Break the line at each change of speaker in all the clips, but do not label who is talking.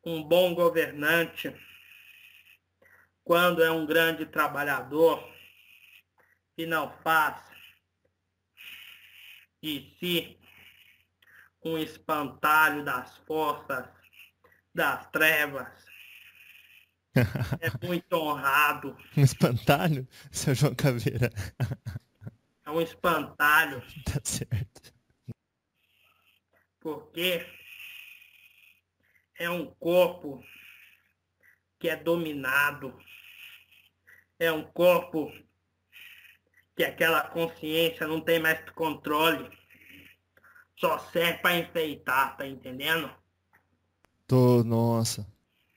Um bom governante, quando é um grande trabalhador e não faz de si um espantalho das forças das trevas, é muito honrado.
Um espantalho, seu João Caveira.
É um espantalho,
Tá certo.
porque é um corpo que é dominado, é um corpo que aquela consciência não tem mais controle, só serve para enfeitar, tá entendendo?
Nossa.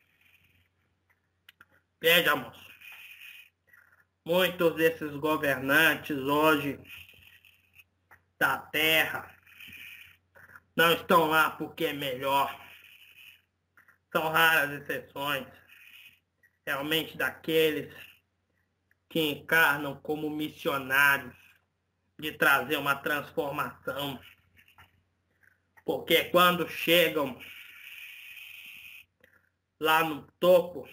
Veja, moço, muitos desses governantes hoje da Terra não estão lá porque é melhor. São raras exceções, realmente daqueles que encarnam como missionários de trazer uma transformação. Porque quando chegam lá no topo,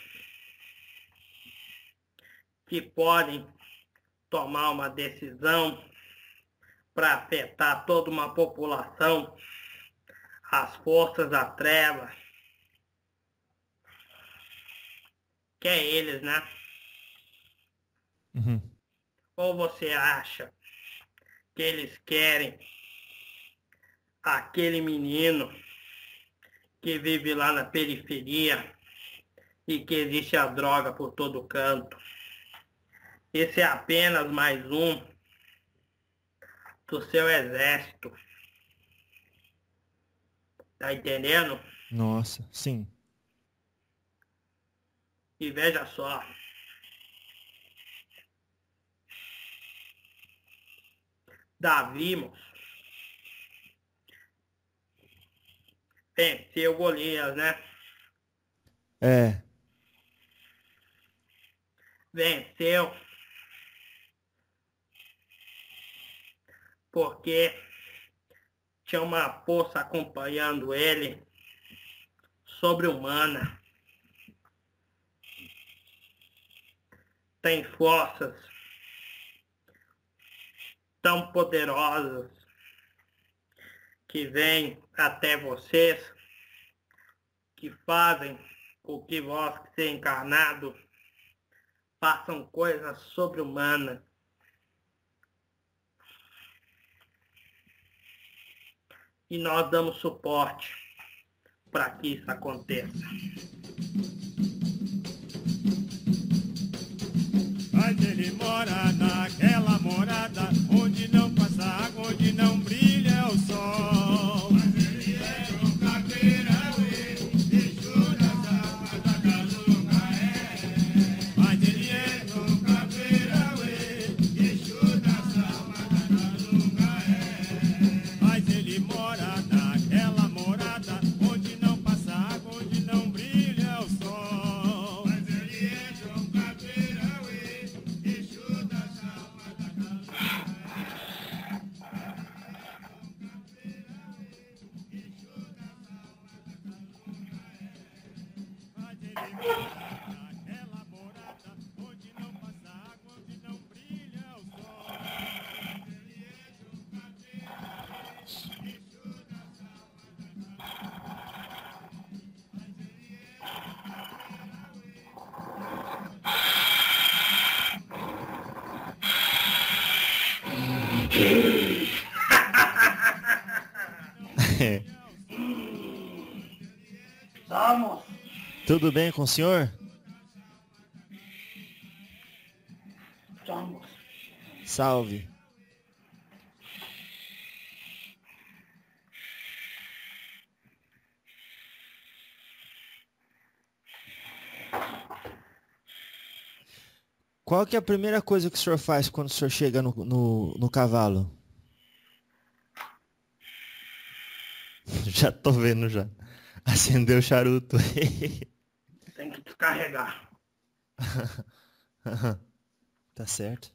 que podem tomar uma decisão para afetar toda uma população, as forças da treva, que é eles, né?
Uhum.
Ou você acha que eles querem aquele menino que vive lá na periferia e que existe a droga por todo canto? Esse é apenas mais um do seu exército. Tá entendendo?
Nossa, sim.
E veja só, Davi, moço, venceu Golias, né?
É.
Venceu porque tinha uma força acompanhando ele, sobre-humana. Tem forças tão poderosas que vêm até vocês, que fazem com que vós, que ser encarnado, façam coisas sobre-humanas. E nós damos suporte para que isso aconteça.
Mas ele mora naquela morada onde não passa água, onde não brilha o sol. Mas ele é um caveirauê, bicho das águas da Calungaé. Mas ele é um caveirauê, bicho das águas da Calungaé. Mas ele mora naquela morada onde não passa água, onde não brilha o sol. Mas ele é um caveirauê, bicho das águas da Calungaé. Mas ele mora naquela morada onde não passa água, onde não brilha o sol. Ele é um caveirauê, bicho das águas da Calungaé. Mas ele é um caveirauê.
É.
Vamos!
Tudo bem com o senhor?
Vamos!
Salve. Qual que é a primeira coisa que o senhor faz quando o senhor chega no cavalo? Já tô vendo já. Acendeu o charuto.
Tem que descarregar.
Tá certo.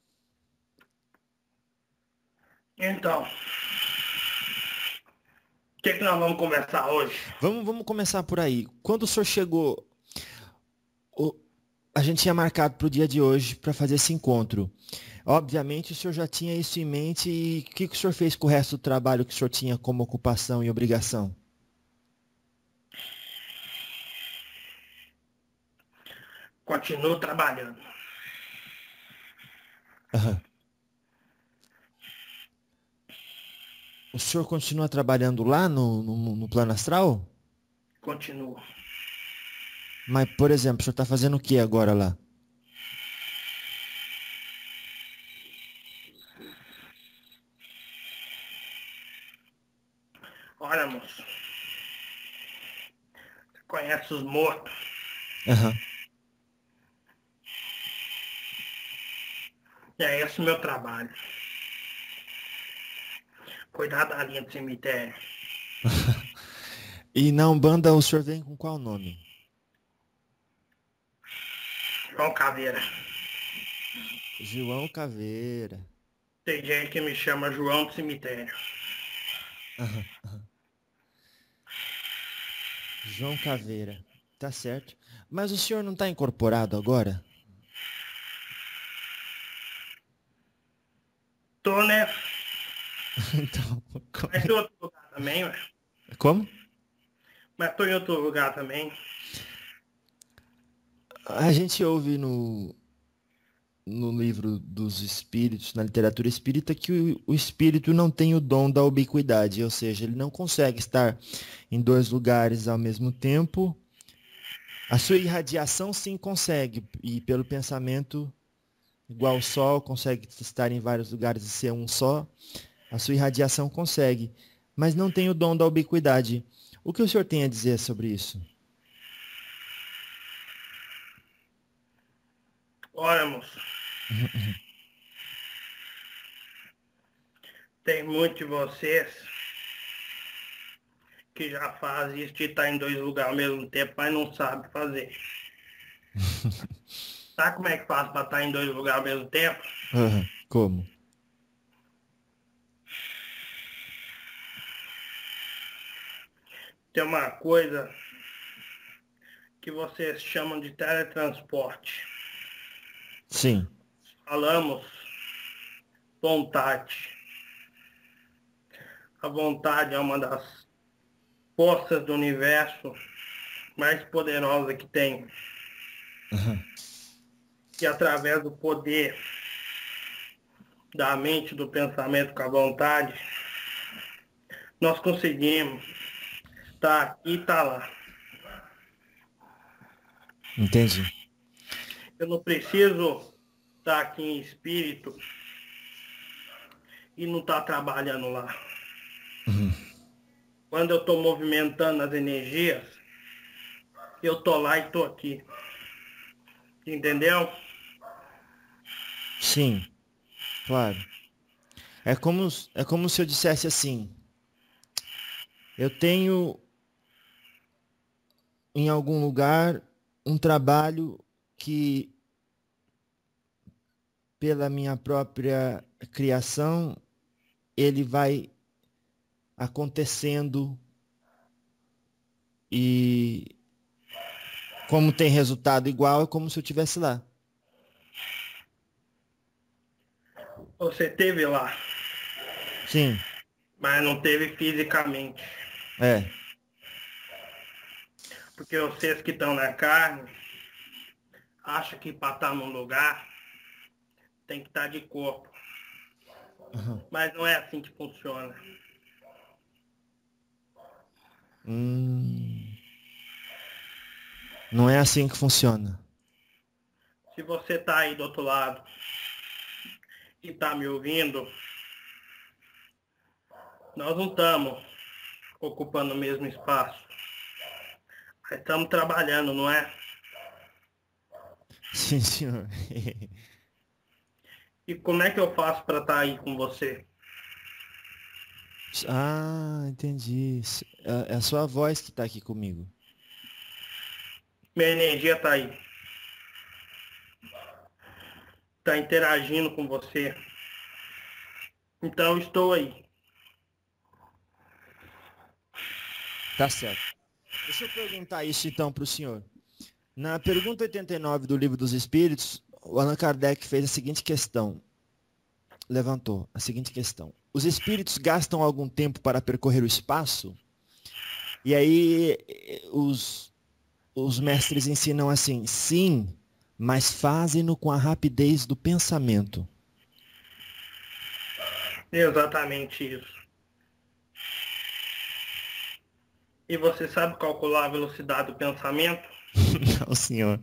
Então, O que nós vamos conversar hoje?
Vamos começar por aí. Quando o senhor chegou, a gente tinha marcado para o dia de hoje para fazer esse encontro. Obviamente o senhor já tinha isso em mente e o que o senhor fez com o resto do trabalho que o senhor tinha como ocupação e obrigação?
Continuo trabalhando.
Aham. O senhor continua trabalhando lá no plano astral?
Continuo.
Mas, por exemplo, o senhor está fazendo o que agora lá?
Olha, moço. Você conhece os mortos?
Aham.
É esse o meu trabalho. Cuidar da linha do cemitério.
E na Umbanda o senhor vem com qual nome?
João Caveira.
João Caveira.
Tem gente que me chama João do Cemitério.
Aham, aham. João Caveira. Tá certo. Mas o senhor não está incorporado agora?
Tô, né?
Então,
Mas tô em outro lugar também, ué.
como?
Mas tô em outro lugar também.
A gente ouve no livro dos espíritos, na literatura espírita, que o espírito não tem o dom da ubiquidade, ou seja, ele não consegue estar em dois lugares ao mesmo tempo. A sua irradiação sim consegue, e pelo pensamento, igual ao Sol, consegue estar em vários lugares e ser um só. A sua irradiação consegue, mas não tem o dom da ubiquidade. O que o senhor tem a dizer sobre isso?
Olha, moço. Tem muitos de vocês que já fazem isso de estar em dois lugares ao mesmo tempo, mas não sabe fazer. Sabe como é que faz para estar em dois lugares ao mesmo tempo?
Como?
Tem uma coisa que vocês chamam de teletransporte.
Sim.
Falamos vontade. A vontade é uma das forças do universo mais poderosa que tem. E através do poder da mente, do pensamento com a vontade, nós conseguimos estar aqui e estar lá.
Entendi.
Eu não preciso estar aqui em espírito e não estar trabalhando lá. Quando eu estou movimentando as energias, eu estou lá e estou aqui. Entendeu?
Sim, claro. É como se eu dissesse assim: eu tenho em algum lugar um trabalho que, pela minha própria criação, ele vai acontecendo e, como tem resultado igual, é como se eu estivesse lá.
Você esteve lá,
Sim,
mas não teve fisicamente.
é.
Porque vocês que estão na carne acham que para estar num lugar tem que estar de corpo. Mas não é assim que funciona.
Não é assim que funciona.
Se você está aí do outro lado e está me ouvindo, nós não estamos ocupando o mesmo espaço. Nós estamos trabalhando, não é?
Sim, senhor.
E como é que eu faço para estar aí com você?
Ah, entendi. É a sua voz que está aqui comigo.
Minha energia está aí. Está interagindo com você. Então eu estou aí.
Tá certo. Deixa eu perguntar isso então para o senhor. Na pergunta 89 do Livro dos Espíritos, o Allan Kardec fez a seguinte questão. Levantou a seguinte questão. Os espíritos gastam algum tempo para percorrer o espaço? E aí os mestres ensinam assim, sim, mas fazem-no com a rapidez do pensamento.
Exatamente isso. E você sabe calcular a velocidade do pensamento?
Não, senhor.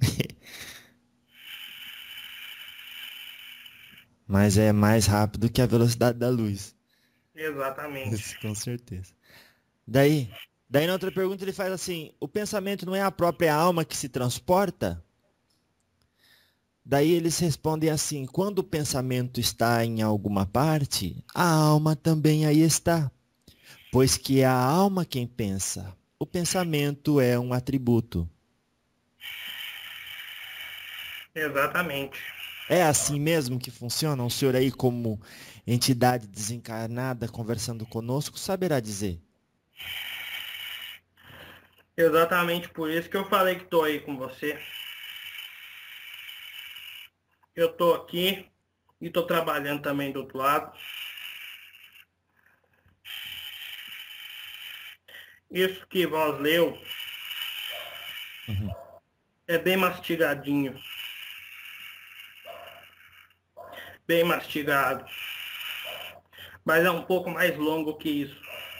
Mas é mais rápido que a velocidade da luz.
Exatamente.
Com certeza. Daí na outra pergunta ele faz assim, o pensamento não é a própria alma que se transporta? Daí eles respondem assim, quando o pensamento está em alguma parte, a alma também aí está. Pois que é a alma quem pensa. O pensamento é um atributo.
Exatamente.
É assim mesmo que funciona? O senhor aí, como entidade desencarnada conversando conosco, saberá dizer.
Exatamente por isso que eu falei que estou aí com você. Eu estou aqui e estou trabalhando também do outro lado. Isso que vós leu é bem mastigadinho. Bem mastigado. Mas é um pouco mais longo que isso.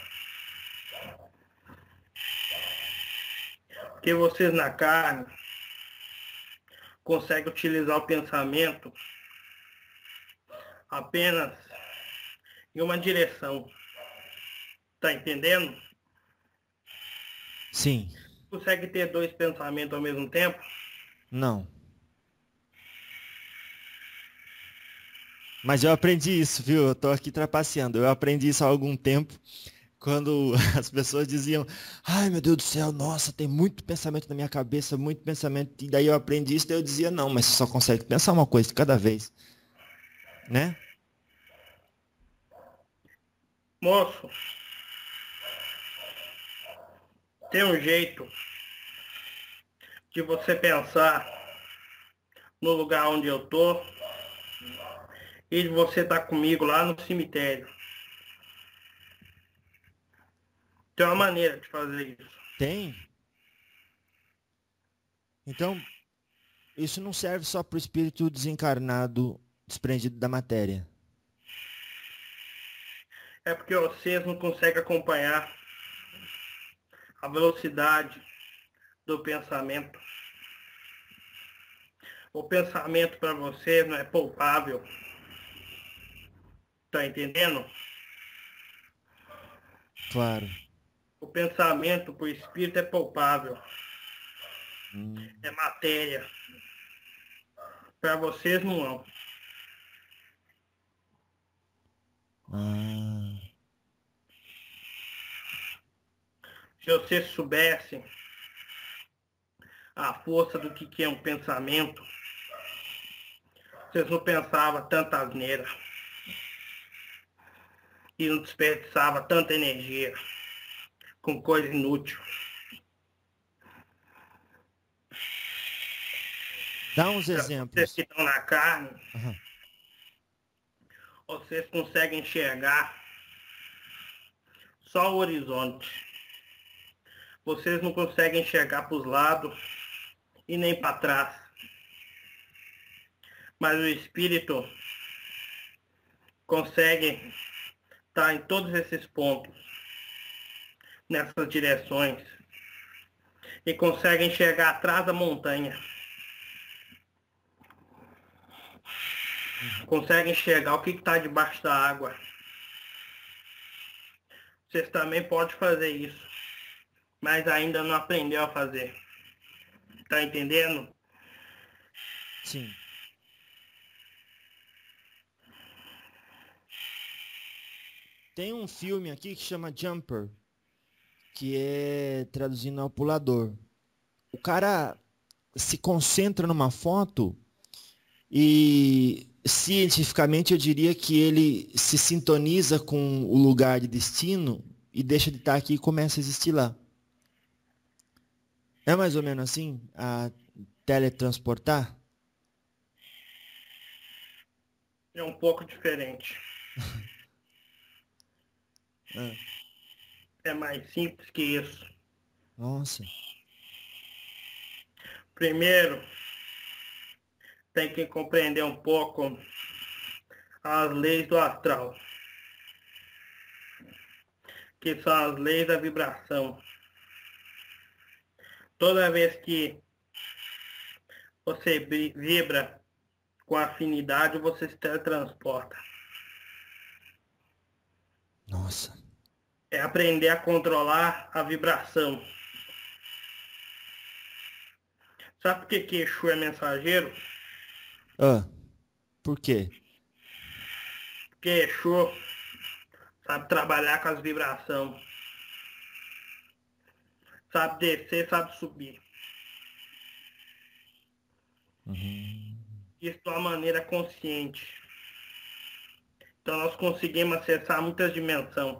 Porque vocês na carne conseguem utilizar o pensamento apenas em uma direção. Tá entendendo?
Sim.
Consegue ter dois pensamentos ao mesmo tempo?
Não. Mas eu aprendi isso, viu? Eu tô aqui trapaceando. Eu aprendi isso há algum tempo, quando as pessoas diziam, ai meu Deus do céu, nossa, tem muito pensamento na minha cabeça, muito pensamento. E daí eu aprendi isso, daí eu dizia, não, mas você só consegue pensar uma coisa de cada vez. Né?
Moço, tem um jeito de você pensar no lugar onde eu tô e de você estar comigo lá no cemitério. Tem uma maneira de fazer isso.
Tem? Então, isso não serve só para o espírito desencarnado, desprendido da matéria.
É porque vocês não conseguem acompanhar a velocidade do pensamento. O pensamento para vocês não é poupável. Tá entendendo?
Claro.
O pensamento para o espírito é poupável. É matéria. Para vocês não. Se vocês soubessem a força do que é um pensamento, vocês não pensavam tanta asneira e não desperdiçavam tanta energia com coisa inútil.
Dá uns exemplos.
Vocês que estão na carne, vocês conseguem enxergar só o horizonte. Vocês não conseguem enxergar para os lados e nem para trás. Mas o espírito consegue estar em todos esses pontos, nessas direções, e consegue enxergar atrás da montanha. Consegue enxergar o que está debaixo da água. Vocês também podem fazer isso, mas ainda não aprendeu a fazer. Tá entendendo?
Sim. Tem um filme aqui que chama Jumper, que é, traduzindo, ao pulador. O cara se concentra numa foto e, cientificamente, eu diria que ele se sintoniza com o lugar de destino e deixa de estar aqui e começa a existir lá. É mais ou menos assim? A teletransportar?
É um pouco diferente.
Ah,
É mais simples que isso.
nossa.
Primeiro, tem que compreender um pouco as leis do astral, que são as leis da vibração. Toda vez que você vibra com afinidade, você se teletransporta.
Nossa.
É aprender a controlar a vibração. Sabe por que Exu é mensageiro?
Ah, por quê?
Porque Exu sabe trabalhar com as vibrações. Sabe descer, sabe subir.
Uhum.
Isso de uma maneira consciente. Então nós conseguimos acessar muitas dimensões.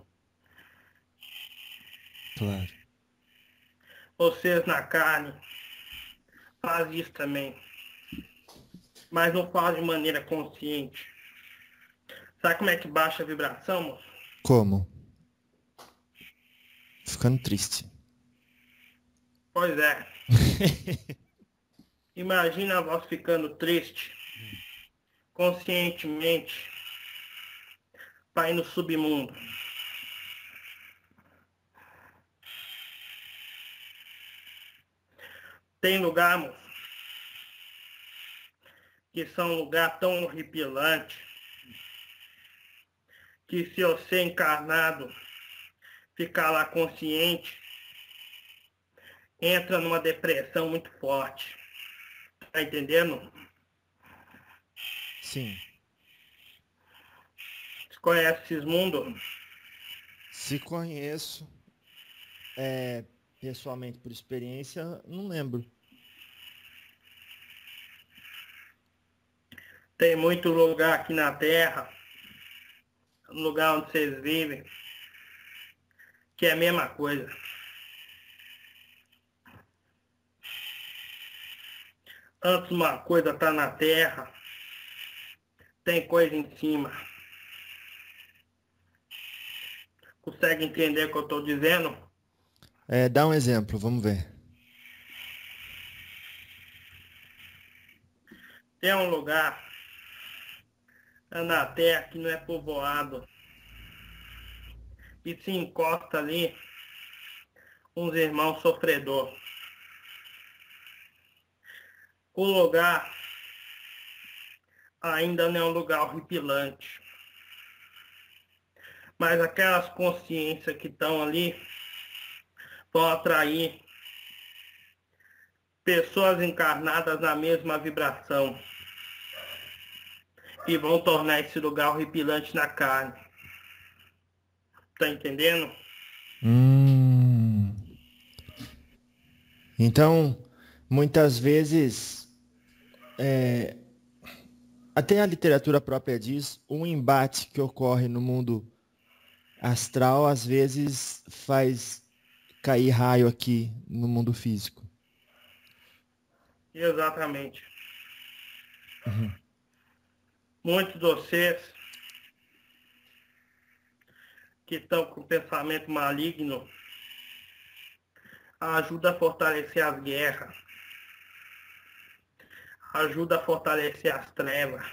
Claro.
Vocês na carne fazem isso também. Mas não faz de maneira consciente. Sabe como é que baixa a vibração, moço?
Como? Ficando triste.
Pois é. Imagina a voz ficando triste, conscientemente, para ir no submundo. Tem lugar, moço, que são um lugar tão horripilante, que se você encarnado ficar lá consciente, entra numa depressão muito forte. Tá entendendo?
Sim.
Você conhece esses mundos?
Se conheço, pessoalmente por experiência, não lembro.
Tem muito lugar aqui na Terra, no lugar onde vocês vivem, que é a mesma coisa. Antes uma coisa tá na Terra, tem coisa em cima. Consegue entender o que eu estou dizendo?
Dá um exemplo, vamos ver.
Tem um lugar na Terra que não é povoado. E se encosta ali uns irmãos sofredor. O lugar ainda não é um lugar horripilante. Mas aquelas consciências que estão ali vão atrair pessoas encarnadas na mesma vibração. E vão tornar esse lugar horripilante na carne. Tá entendendo?
Então, muitas vezes, até a literatura própria diz, um embate que ocorre no mundo astral, às vezes faz cair raio aqui no mundo físico.
Exatamente.
Uhum.
Muitos de vocês que estão com pensamento maligno ajuda a fortalecer as guerras, ajuda a fortalecer as trevas.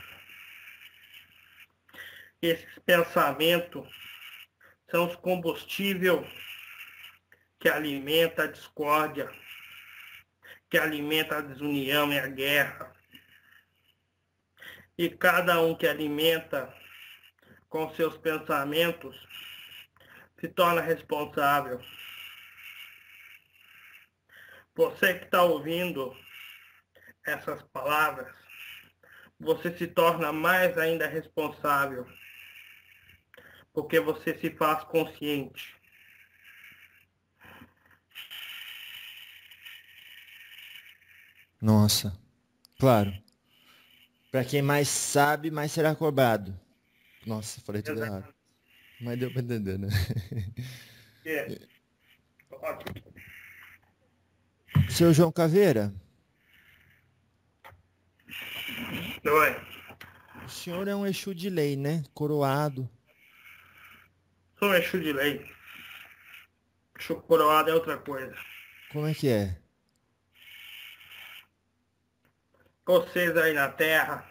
Esses pensamentos são os combustíveis que alimenta a discórdia, que alimenta a desunião e a guerra. E cada um que alimenta com seus pensamentos se torna responsável. Você que está ouvindo essas palavras, você se torna mais ainda responsável, porque você se faz consciente.
Nossa, claro. Para quem mais sabe, mais será cobrado. Nossa, falei tudo errado.
Exatamente.
Mas deu para entender, né?
É. Ótimo.
Seu João Caveira,
Oi.
o senhor é um Exu de lei, né? Coroado.
Sou um Exu de lei. Exu coroado é outra coisa.
Como é que é?
Vocês aí na Terra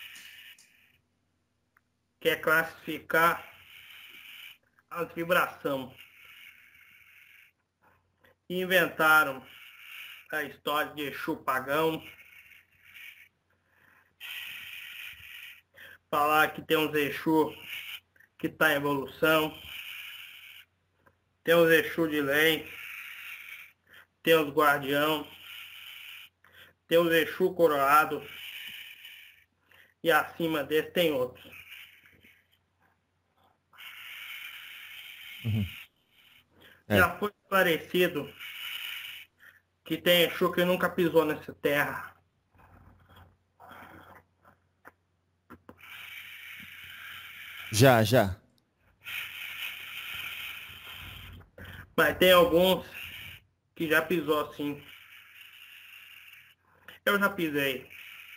quer classificar as vibrações. Inventaram a história de Exu pagão. Falar que tem uns Exu que tá em evolução. Tem os Exu de lei. Tem os guardião. Tem os Exu coroado. E acima desse tem outros.
É.
Já foi esclarecido que tem Exu que nunca pisou nessa terra.
Já.
Mas tem alguns que já pisou assim. Eu já pisei.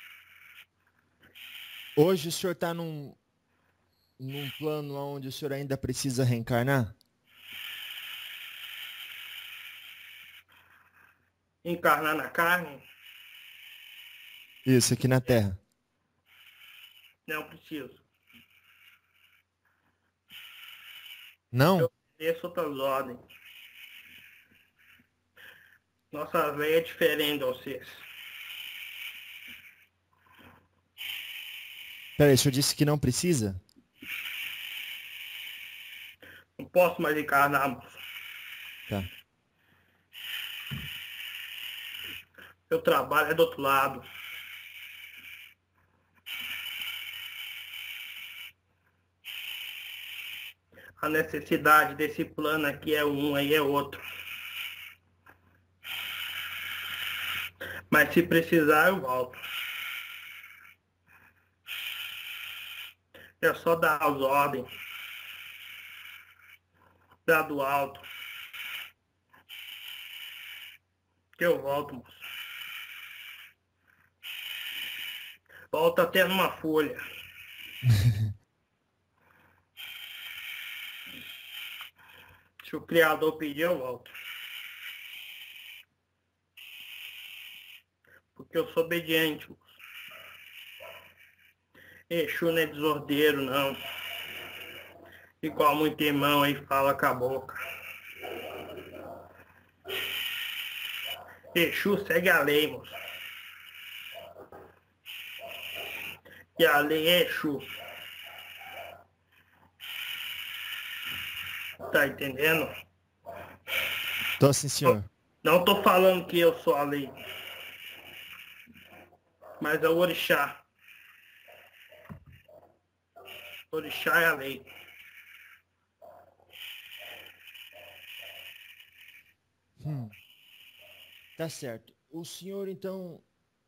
Hoje o senhor está num plano onde o senhor ainda precisa reencarnar?
Encarnar na carne?
Isso, aqui na Terra.
Não preciso.
Não?
Eu obedeço outras ordens. Nossa lei é diferente de vocês.
Peraí, o senhor disse que não precisa?
Não posso mais encarnar, moço.
Tá.
Meu trabalho é do outro lado. A necessidade desse plano aqui é um, aí é outro. Mas se precisar, eu volto. É só dar as ordens. Dar do alto. Que eu volto, moço. Volto até numa folha. Se o Criador pedir, eu volto. Porque eu sou obediente, moço. Exu não é desordeiro, não. Igual muito irmão aí fala com a boca. Exu segue a lei, moço. E a lei é Exu. Tá entendendo?
Tô sim, senhor.
Não tô falando que eu sou a lei. Mas é o orixá. Orixá é a lei.
Tá certo. O senhor, então,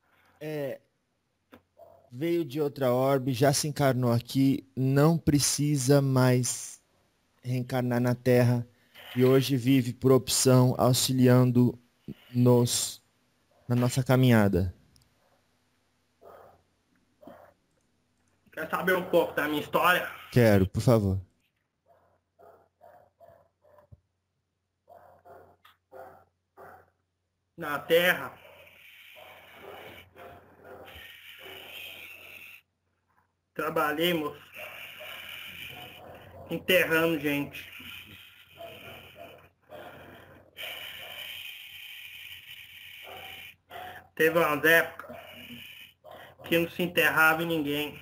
veio de outra orbe, já se encarnou aqui, não precisa mais reencarnar na Terra e hoje vive por opção auxiliando-nos na nossa caminhada.
Quer saber um pouco da minha história?
Quero, por favor.
Na Terra, trabalhemos enterrando gente. Teve umas épocas que não se enterrava em ninguém.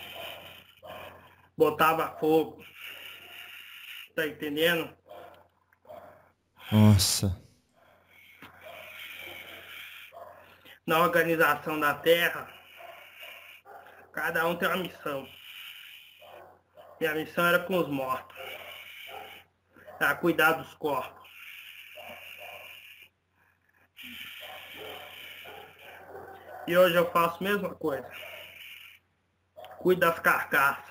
Botava fogo. Tá entendendo?
Nossa.
Na organização da Terra, cada um tem uma missão. Minha missão era com os mortos. Era cuidar dos corpos. E hoje eu faço a mesma coisa. Cuido das carcaças.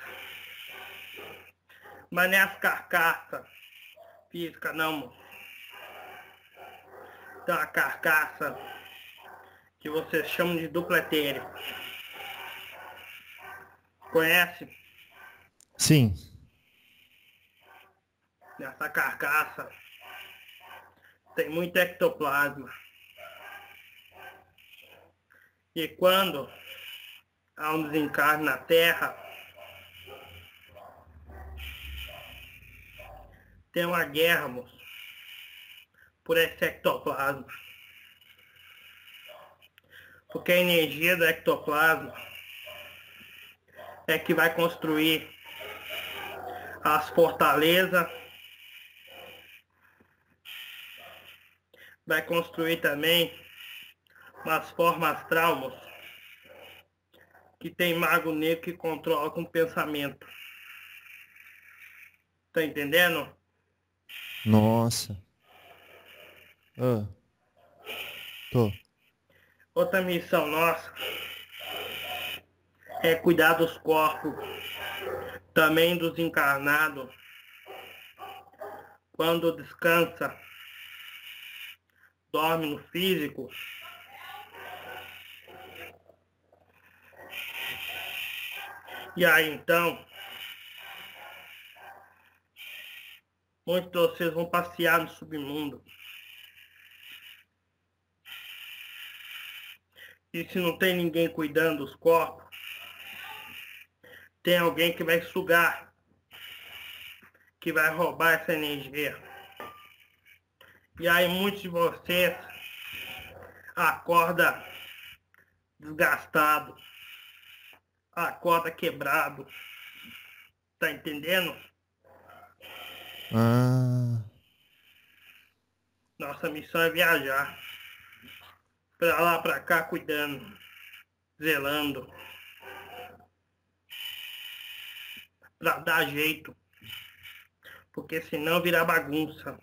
Mas não é as carcaças físicas, não, moço. Tem uma carcaça que vocês chamam de duplo etérico. Conhece?
Sim.
Nessa carcaça tem muito ectoplasma. E quando há um desencarne na Terra, tem uma guerra, moço, por esse ectoplasma. Porque a energia do ectoplasma é que vai construir as fortalezas, vai construir também umas formas traumas que tem mago negro que controla com o pensamento. Tá entendendo?
Nossa. Ah, tô.
Outra missão nossa é cuidar dos corpos, também dos encarnados, quando descansa, dorme no físico. E aí então, muitos de vocês vão passear no submundo. E se não tem ninguém cuidando dos corpos, tem alguém que vai sugar, que vai roubar essa energia. E aí muitos de vocês acordam desgastados, acorda quebrado. Tá entendendo?
Ah,
Nossa missão é viajar. Pra lá, pra cá, cuidando, zelando. Pra dar jeito. Porque senão vira bagunça.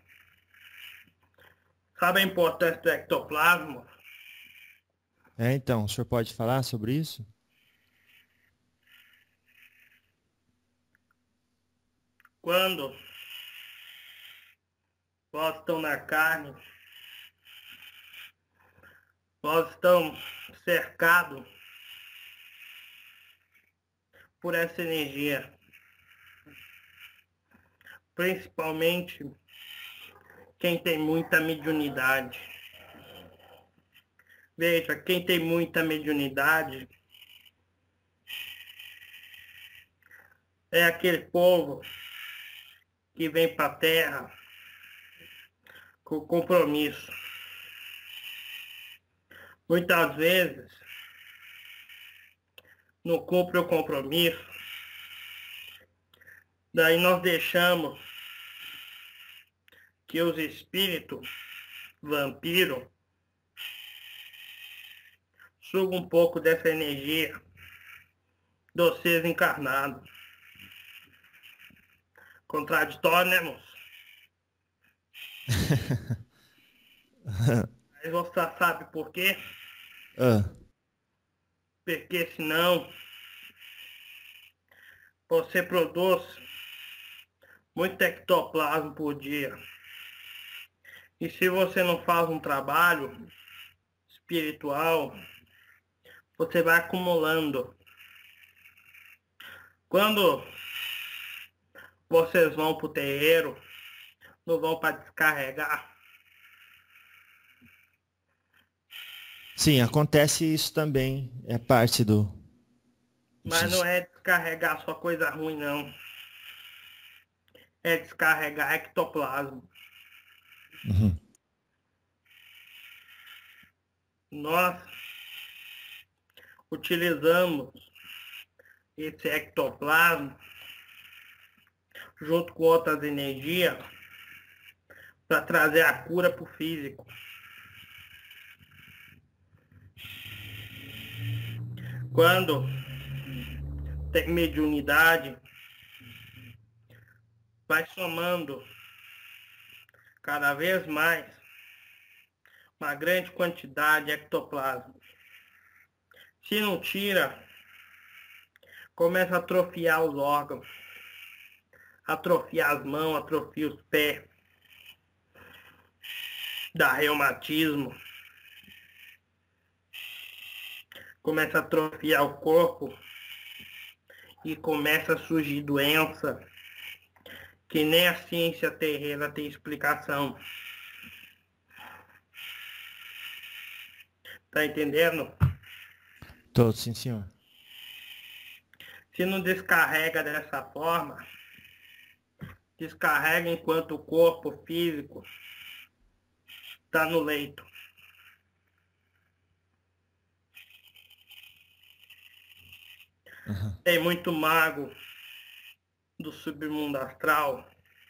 Sabe a importância do ectoplasma?
então, o senhor pode falar sobre isso?
Quando nós estamos na carne, nós estamos cercados por essa energia. Principalmente quem tem muita mediunidade. Veja, quem tem muita mediunidade é aquele povo que vem para a Terra com compromisso. Muitas vezes não cumpre o compromisso, daí nós deixamos que os espíritos vampiros sugam um pouco dessa energia dos seres encarnados. Contraditório, né, moço? Mas você sabe por quê?
Ah,
Porque senão você produz muito ectoplasma por dia. E se você não faz um trabalho espiritual, você vai acumulando. Quando vocês vão para o terreiro, não vão para descarregar.
sim, acontece isso também. É parte do.
Mas não é descarregar só coisa ruim, não. É descarregar ectoplasma.
Uhum.
Nós utilizamos esse ectoplasma junto com outras energias para trazer a cura para o físico. Quando tem mediunidade, vai somando cada vez mais uma grande quantidade de ectoplasma. Se não tira, começa a atrofiar os órgãos, atrofiar as mãos, atrofia os pés. dá reumatismo, começa a atrofiar o corpo e começa a surgir doença que nem a ciência terrena tem explicação. Tá entendendo?
Tô, sim, senhor.
Se não descarrega dessa forma, descarrega enquanto o corpo físico está no leito.
Uhum.
Tem muito mago do submundo astral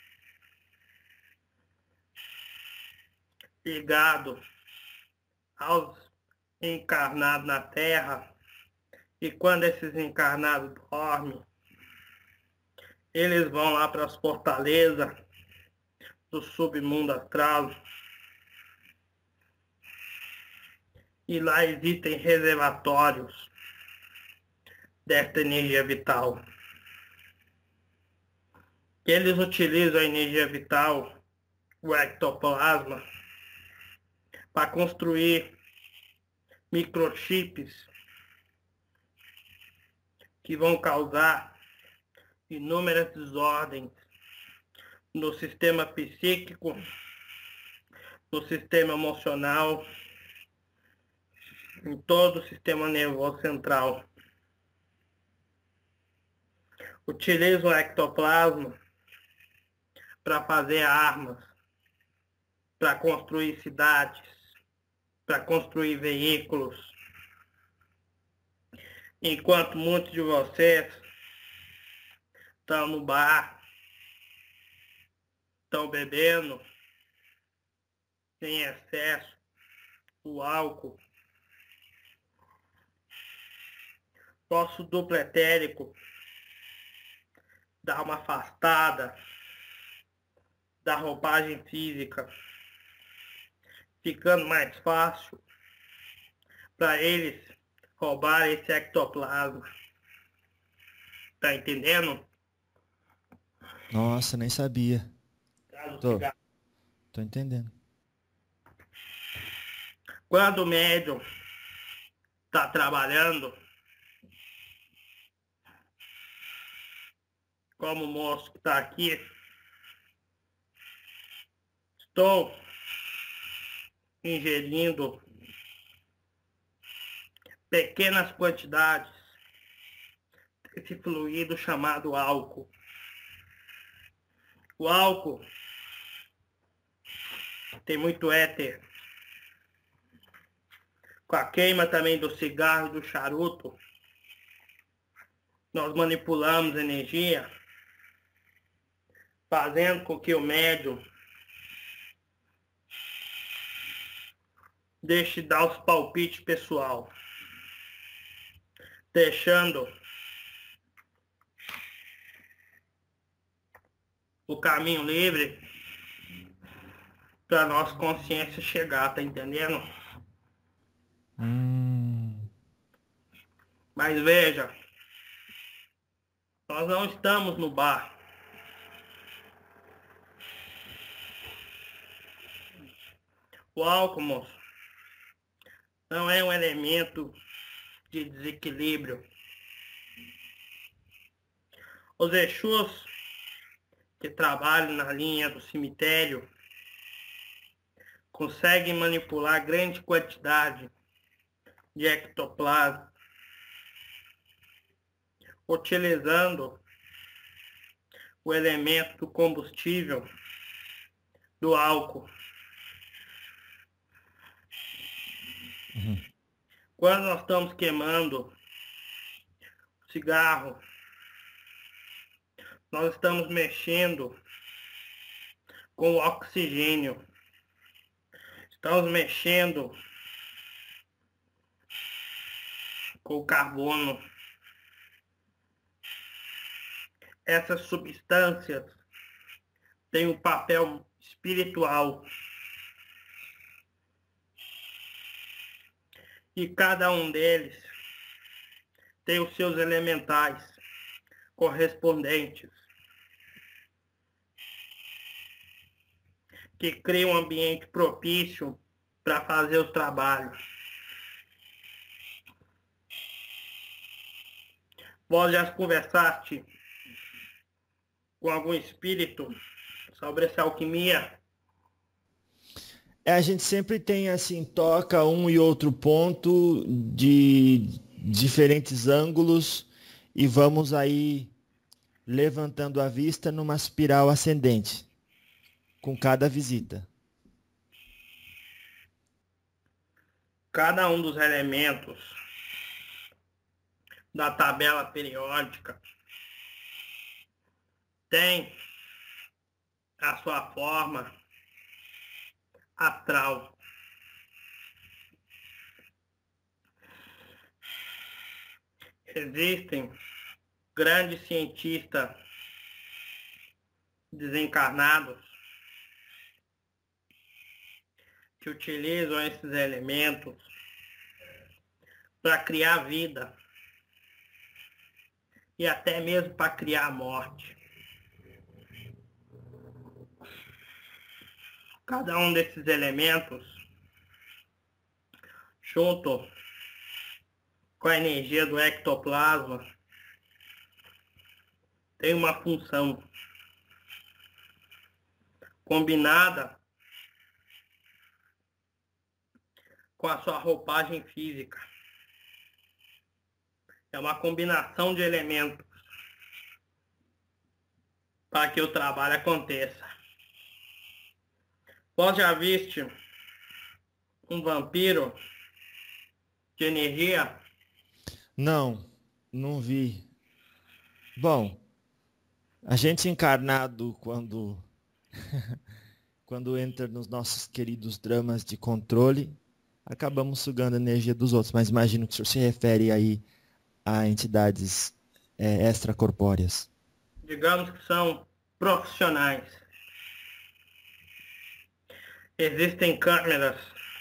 ligado aos encarnados na Terra, e quando esses encarnados dormem, eles vão lá para as fortalezas do submundo astral, e lá existem reservatórios desta energia vital. Eles utilizam a energia vital, o ectoplasma, para construir microchips que vão causar inúmeras desordens no sistema psíquico, no sistema emocional, em todo o sistema nervoso central. Utilizam o ectoplasma para fazer armas, para construir cidades, para construir veículos. Enquanto muitos de vocês estão no bar, estão bebendo em excesso o álcool, nosso duplo etérico dá uma afastada da roupagem física, ficando mais fácil para eles roubar esse ectoplasma. Tá entendendo?
Nossa, nem sabia.
Traz o
Tô.
cigarro.
Tô entendendo.
Quando o médium está trabalhando, como o moço que está aqui, estou ingerindo pequenas quantidades desse fluido chamado álcool. O álcool tem muito éter. Com a queima também do cigarro e do charuto, nós manipulamos energia, fazendo com que o médium deixe de dar os palpites pessoal, deixando o caminho livre para nossa consciência chegar, tá entendendo? Mas veja, nós não estamos no bar. O álcool, moço, não é um elemento de desequilíbrio. Os Exus que trabalham na linha do cemitério conseguem manipular grande quantidade de ectoplasma, utilizando o elemento do combustível do álcool. Quando nós estamos queimando cigarro, nós estamos mexendo com o oxigênio, estamos mexendo com o carbono. Essas substâncias têm um papel espiritual. E cada um deles tem os seus elementais correspondentes, que cria um ambiente propício para fazer os trabalhos. Vós já conversaste com algum espírito sobre essa alquimia?
A gente sempre tem assim, toca um e outro ponto de diferentes ângulos e vamos aí levantando a vista numa espiral ascendente com cada visita.
Cada um dos elementos da tabela periódica tem a sua forma astral. Existem grandes cientistas desencarnados que utilizam esses elementos para criar vida e até mesmo para criar a morte. Cada um desses elementos, junto com a energia do ectoplasma, tem uma função combinada com a sua roupagem física. É uma combinação de elementos para que o trabalho aconteça. Vós já viste um vampiro de energia?
Não, não vi. Bom, a gente encarnado quando entra nos nossos queridos dramas de controle, acabamos sugando a energia dos outros, mas imagino que o senhor se refere aí a entidades extracorpóreas.
Digamos que são profissionais. Existem câmeras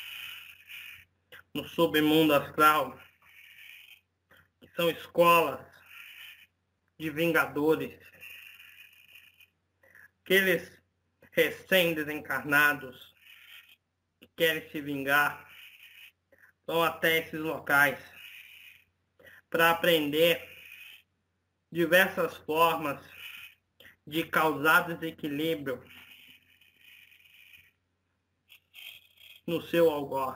no submundo astral que são escolas de vingadores. Aqueles recém-desencarnados que querem se vingar vão até esses locais para aprender diversas formas de causar desequilíbrio no seu algoz.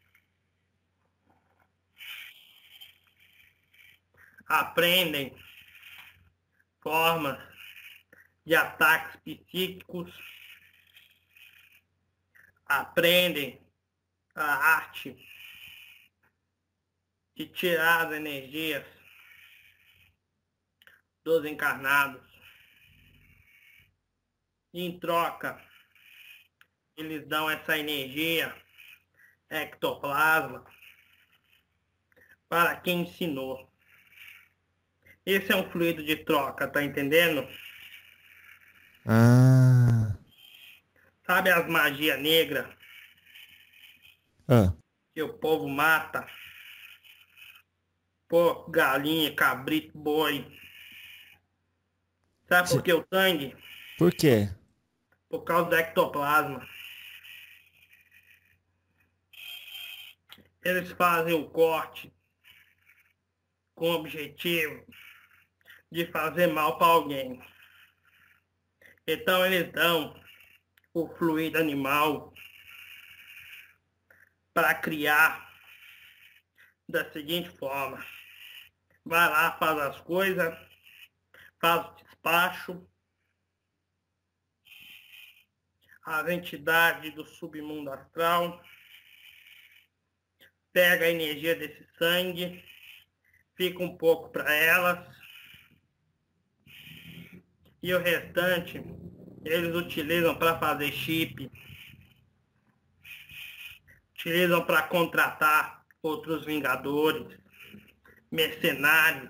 Aprendem formas de ataques psíquicos, aprendem a arte de tirar as energias dos encarnados. E em troca, eles dão essa energia, ectoplasma, para quem ensinou. Esse é um fluido de troca, tá entendendo?
Ah.
Sabe as magias negras que o povo mata? Porco, galinha, cabrito, boi. Sabe por que o sangue?
Por quê?
Por causa do ectoplasma. Eles fazem o corte com o objetivo de fazer mal para alguém. Então eles dão o fluido animal para criar da seguinte forma. Vai lá, faz as coisas, faz o despacho. As entidades do submundo astral pega a energia desse sangue, fica um pouco para elas, e o restante eles utilizam para fazer chip, utilizam para contratar outros vingadores, mercenários,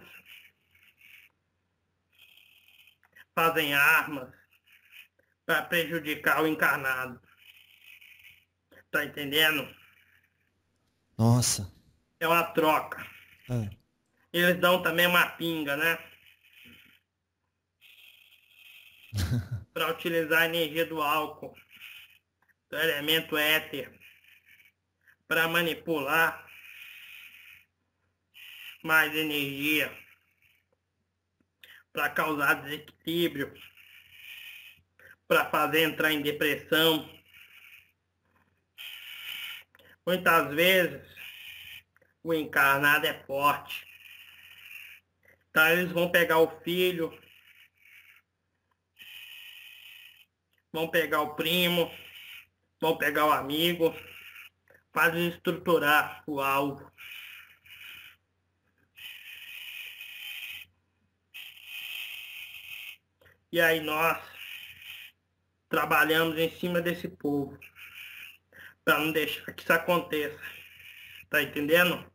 fazem armas para prejudicar o encarnado. Tá entendendo?
Nossa.
É uma troca. Eles dão também uma pinga, né? Para utilizar a energia do álcool do elemento éter para manipular mais energia, para causar desequilíbrio, para fazer entrar em depressão. Muitas vezes o encarnado é forte. Então eles vão pegar o filho, vão pegar o primo, vão pegar o amigo, fazem estruturar o alvo. E aí nós trabalhamos em cima desse povo, para não deixar que isso aconteça. Tá entendendo?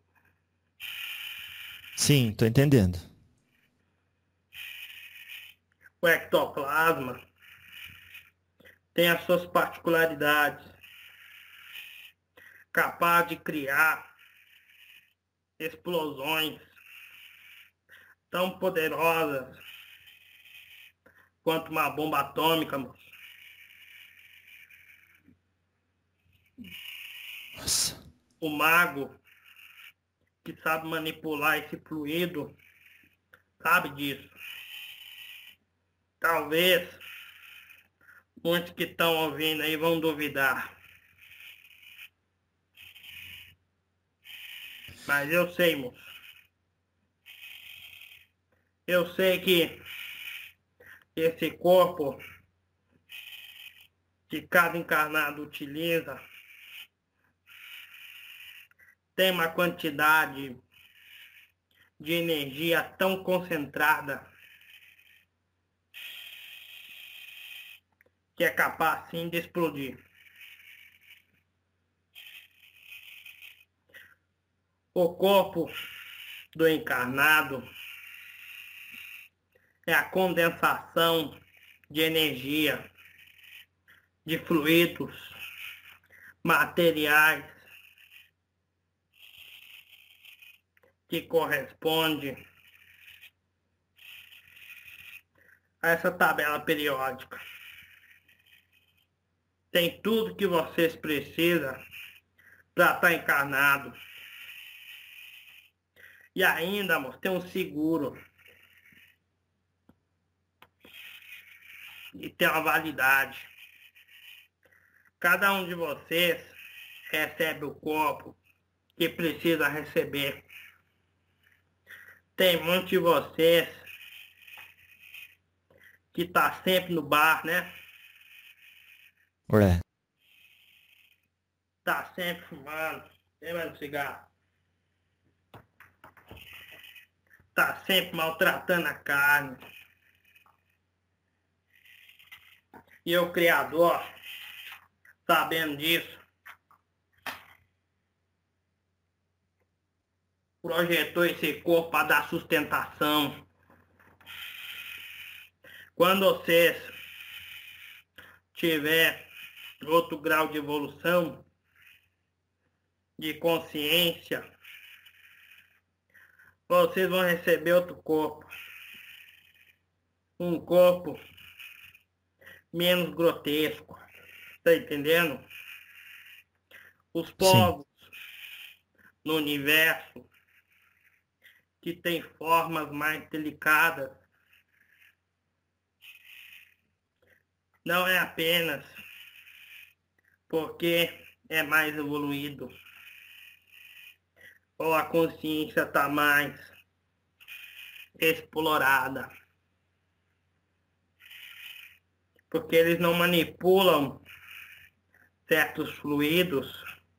Sim, tô entendendo.
O ectoplasma tem as suas particularidades, capaz de criar explosões tão poderosas quanto uma bomba atômica, moço.
Nossa.
O mago que sabe manipular esse fluido sabe disso. Talvez muitos que estão ouvindo aí vão duvidar. Mas eu sei, moço. Eu sei que esse corpo que cada encarnado utiliza tem uma quantidade de energia tão concentrada que é capaz sim de explodir. O corpo do encarnado é a condensação de energia, de fluidos, materiais, que corresponde a essa tabela periódica. Tem tudo que vocês precisam para estar encarnado. E ainda, moço, tem um seguro. E tem uma validade. Cada um de vocês recebe o corpo que precisa receber. Tem muitos de vocês que tá sempre no bar, né?
Ué.
Tá sempre fumando, queimando cigarro. Tá sempre maltratando a carne. E o Criador, sabendo disso, projetou esse corpo para dar sustentação. Quando vocês tiver outro grau de evolução, de consciência, vocês vão receber outro corpo. Um corpo menos grotesco. Tá entendendo? Os povos no universo que têm formas mais delicadas não é apenas porque é mais evoluído ou a consciência está mais explorada, porque eles não manipulam certos fluidos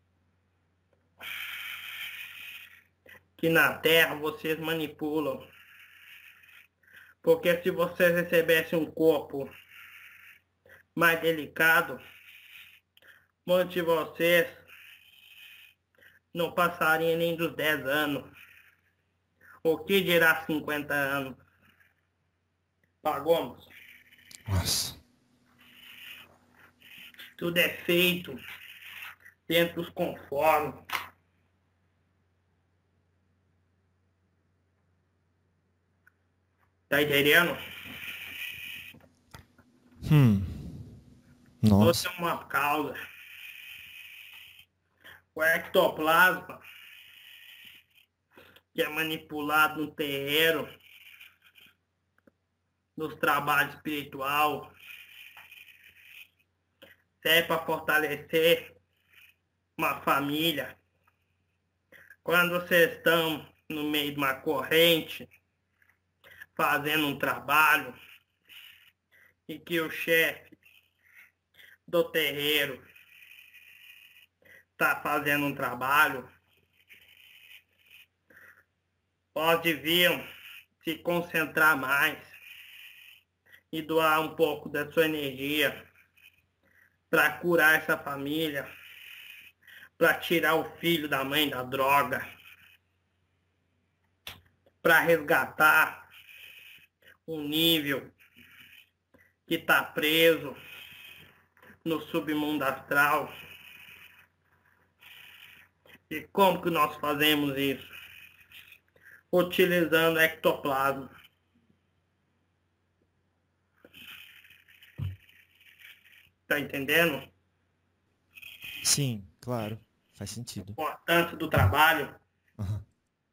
que na Terra vocês manipulam. Porque se vocês recebessem um corpo mais delicado, muitos de vocês não passariam nem dos 10 anos. O que dirá 50 anos? Pagamos.
Nossa.
Tudo é feito dentro dos conformes. Tá entendendo?
Nossa.
Tudo é uma causa. O ectoplasma, que é manipulado no terreiro, nos trabalhos espiritual, serve para fortalecer uma família. Quando vocês estão no meio de uma corrente, fazendo um trabalho, e que o chefe do terreiro está fazendo um trabalho, deviam se concentrar mais e doar um pouco da sua energia para curar essa família, para tirar o filho da mãe da droga, para resgatar um nível que está preso no submundo astral. E como que nós fazemos isso? Utilizando ectoplasma. Tá entendendo?
Sim, claro. Faz
A
sentido.
importância do trabalho.
Aham.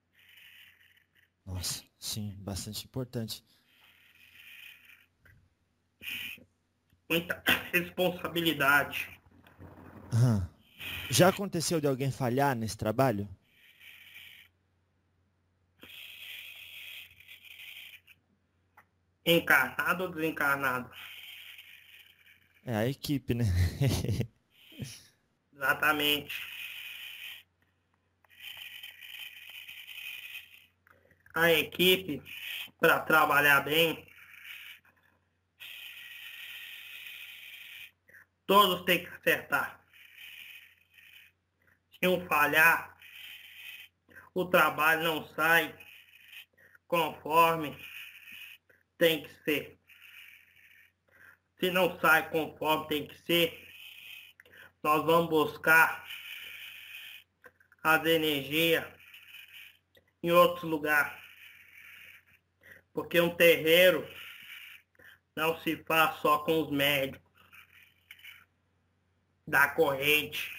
Nossa, sim, bastante importante.
Muita responsabilidade.
Aham. Já aconteceu de alguém falhar nesse trabalho?
Encarnado ou desencarnado?
É a equipe, né?
Exatamente. A equipe, para trabalhar bem, todos têm que acertar. Se um falhar, o trabalho não sai conforme tem que ser. Se não sai conforme tem que ser, nós vamos buscar as energias em outros lugares. Porque um terreiro não se faz só com os médicos da corrente.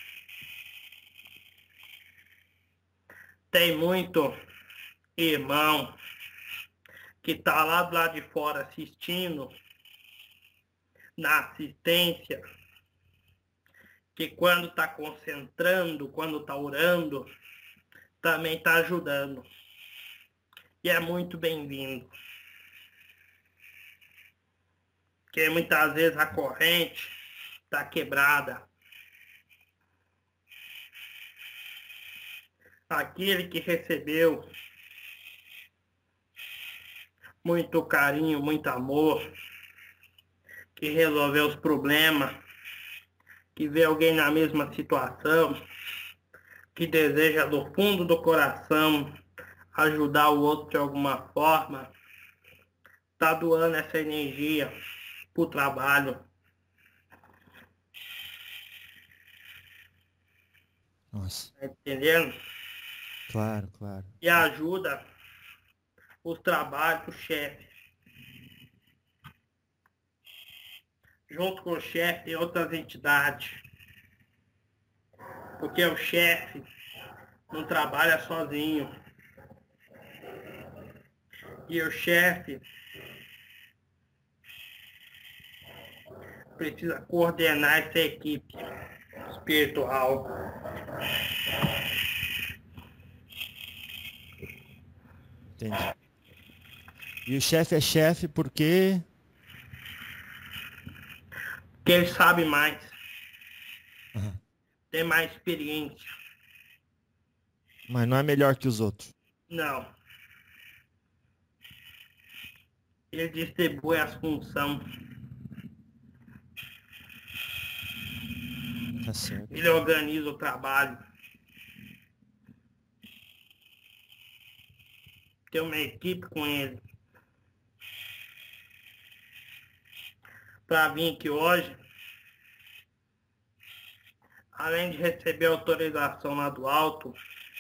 Tem muito irmão que está lá do lado de fora assistindo, na assistência, que quando está concentrando, quando está orando, também está ajudando. E é muito bem-vindo. Porque muitas vezes a corrente está quebrada. Aquele que recebeu muito carinho, muito amor, que resolveu os problemas, que vê alguém na mesma situação, que deseja do fundo do coração ajudar o outro de alguma forma, está doando essa energia para o trabalho.
Nossa,
Tá entendendo?
claro, claro.
E ajuda os trabalhos do chefe. Junto com o chefe tem outras entidades. Porque o chefe não trabalha sozinho. E o chefe precisa coordenar essa equipe espiritual.
Entendi. E o chefe é chefe porque...
Porque ele sabe mais,
Aham.
tem mais experiência.
Mas não é melhor que os outros.
Não. Ele distribui as funções.
Tá certo.
Ele organiza o trabalho. Tem uma equipe com ele. Para vir aqui hoje, além de receber autorização lá do alto,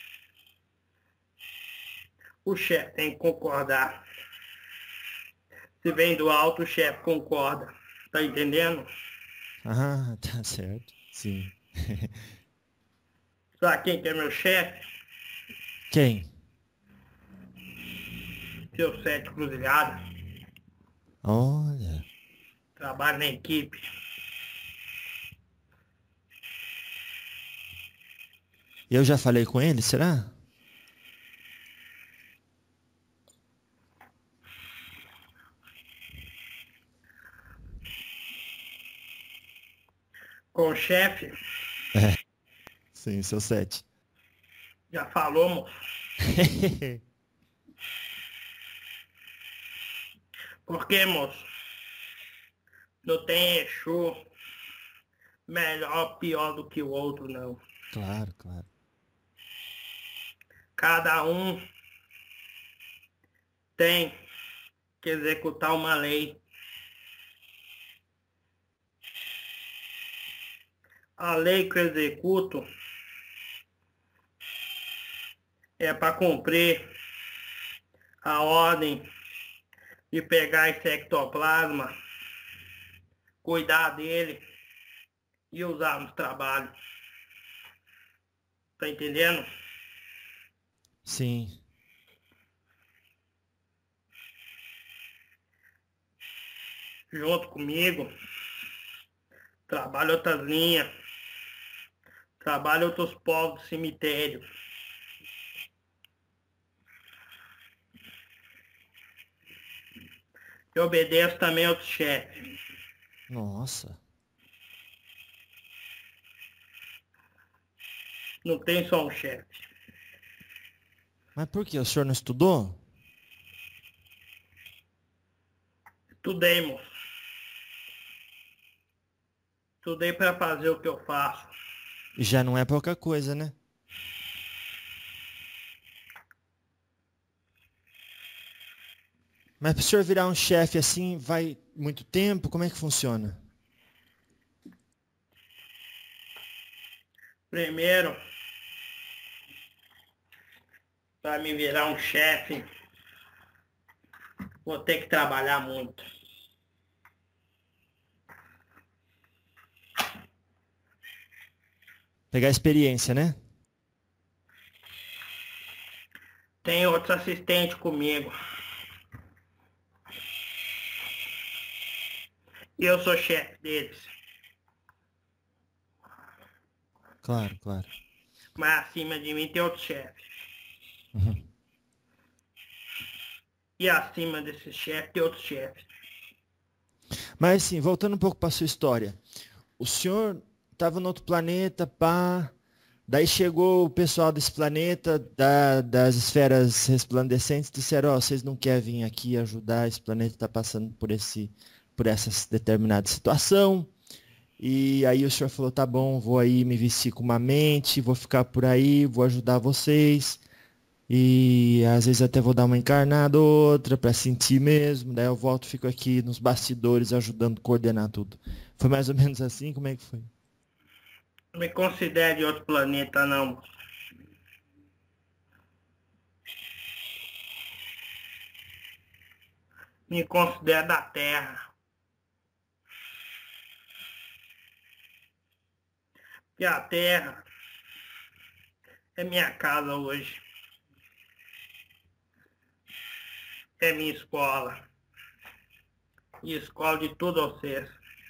o chefe tem que concordar. Se vem do alto, o chefe concorda. Tá entendendo?
Ah, tá certo. Sim.
Sabe quem que é meu chefe?
Quem?
Seu Sete Cruzilhada.
Olha.
Trabalho na equipe.
Eu já falei com ele, será?
Com o chefe.
Sim, seu 7.
Já falou, moço. Por quê, moço? Não tem Exu melhor, pior do que o outro, não.
Claro, claro.
Cada um tem que executar uma lei. A lei que eu executo é para cumprir a ordem de pegar esse ectoplasma, cuidar dele e usar no trabalho. Tá entendendo?
Sim.
Junto comigo, trabalha outras linhas, trabalha outros povos do cemitério. Eu obedeço também aos chefes.
Nossa.
Não tem só um chefe.
Mas por quê? O senhor não estudou?
Estudei, moço. Estudei para fazer o que eu faço.
E já não é pouca coisa, né? Mas para o senhor virar um chefe assim, vai muito tempo? Como é que funciona?
Primeiro, para me virar um chefe, vou ter que trabalhar muito.
Pegar experiência, né?
Tem outros assistentes comigo. E eu sou chefe deles.
Claro, claro.
Mas acima de mim tem outros chefes.
Uhum.
E acima desses chefes tem outros chefes.
Mas assim, voltando um pouco para sua história. O senhor estava no outro planeta, pá. Daí chegou o pessoal desse planeta, das esferas resplandecentes, disseram, ó, vocês não querem vir aqui ajudar, esse planeta está passando por essa determinada situação. E aí o senhor falou, tá bom, vou aí me vestir com uma mente, vou ficar por aí, vou ajudar vocês. E às vezes até vou dar uma encarnada ou outra para sentir mesmo. Daí eu volto, fico aqui nos bastidores ajudando a coordenar tudo. Foi mais ou menos assim? Como é que foi?
Não me considere de outro planeta, não. Me considero da Terra. E a Terra é minha casa hoje. É minha escola. E escola de todos vocês.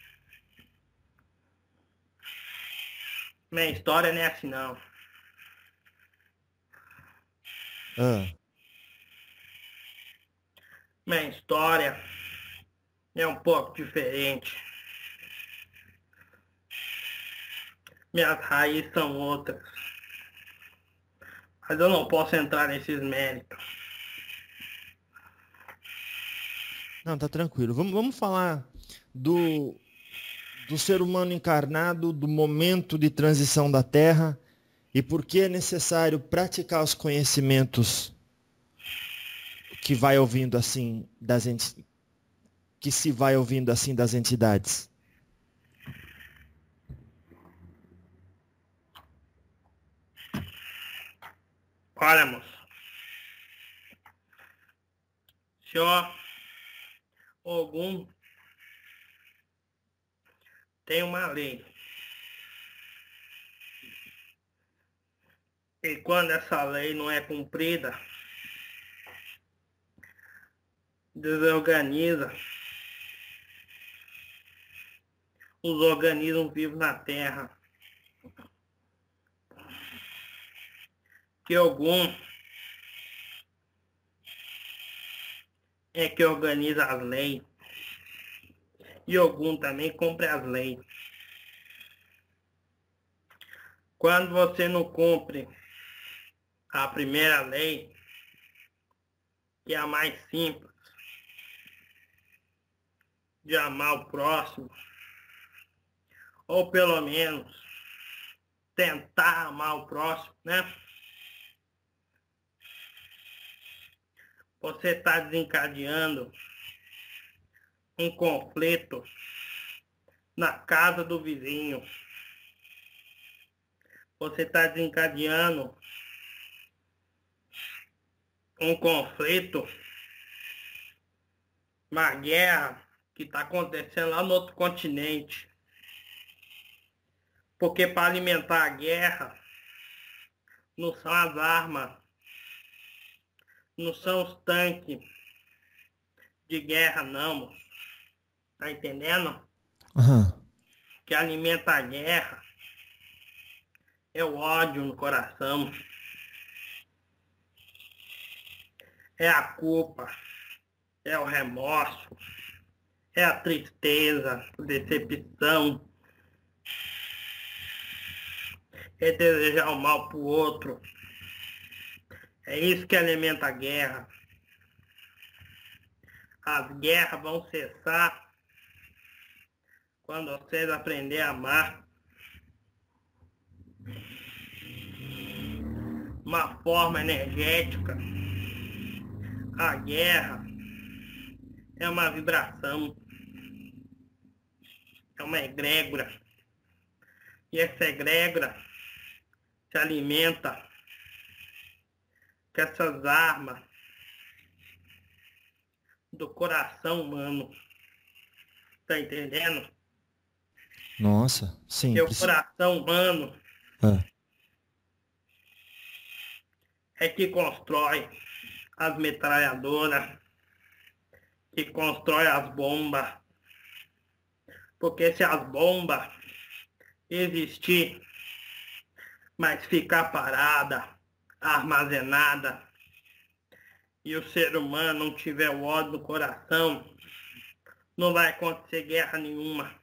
Minha história não é assim, não.
Ah,
Minha história é um pouco diferente. Minhas raízes são outras. Mas eu não posso entrar nesses méritos.
não, tá tranquilo. Vamos falar do, do ser humano encarnado, do momento de transição da Terra e por que é necessário praticar os conhecimentos que vai ouvindo assim que se vai ouvindo assim das entidades.
Olha, moço. Senhor Ogum tem uma lei. E quando essa lei não é cumprida, desorganiza os organismos vivos na Terra. Que algum é que organiza as leis. E algum também cumpre as leis. Quando você não cumpre a primeira lei, que é a mais simples, de amar o próximo, ou pelo menos tentar amar o próximo, né? Você está desencadeando um conflito na casa do vizinho. Você está desencadeando um conflito, uma guerra que está acontecendo lá no outro continente. Porque para alimentar a guerra não são as armas, não são os tanques de guerra, não, moço. Tá entendendo?
Aham.
Que alimenta a guerra é o ódio no coração, é a culpa, é o remorso, é a tristeza, a decepção, é desejar o mal pro outro. É isso que alimenta a guerra. As guerras vão cessar quando vocês aprenderem a amar. Uma forma energética. A guerra é uma vibração. É uma egrégora. E essa egrégora se alimenta com essas armas do coração humano. Tá entendendo?
Nossa,
Porque o
simples.
coração humano
Ah,
é que constrói as metralhadoras, que constrói as bombas. Porque se as bombas existir, mas ficar parada, armazenada, e o ser humano não tiver o ódio no coração, não vai acontecer guerra nenhuma.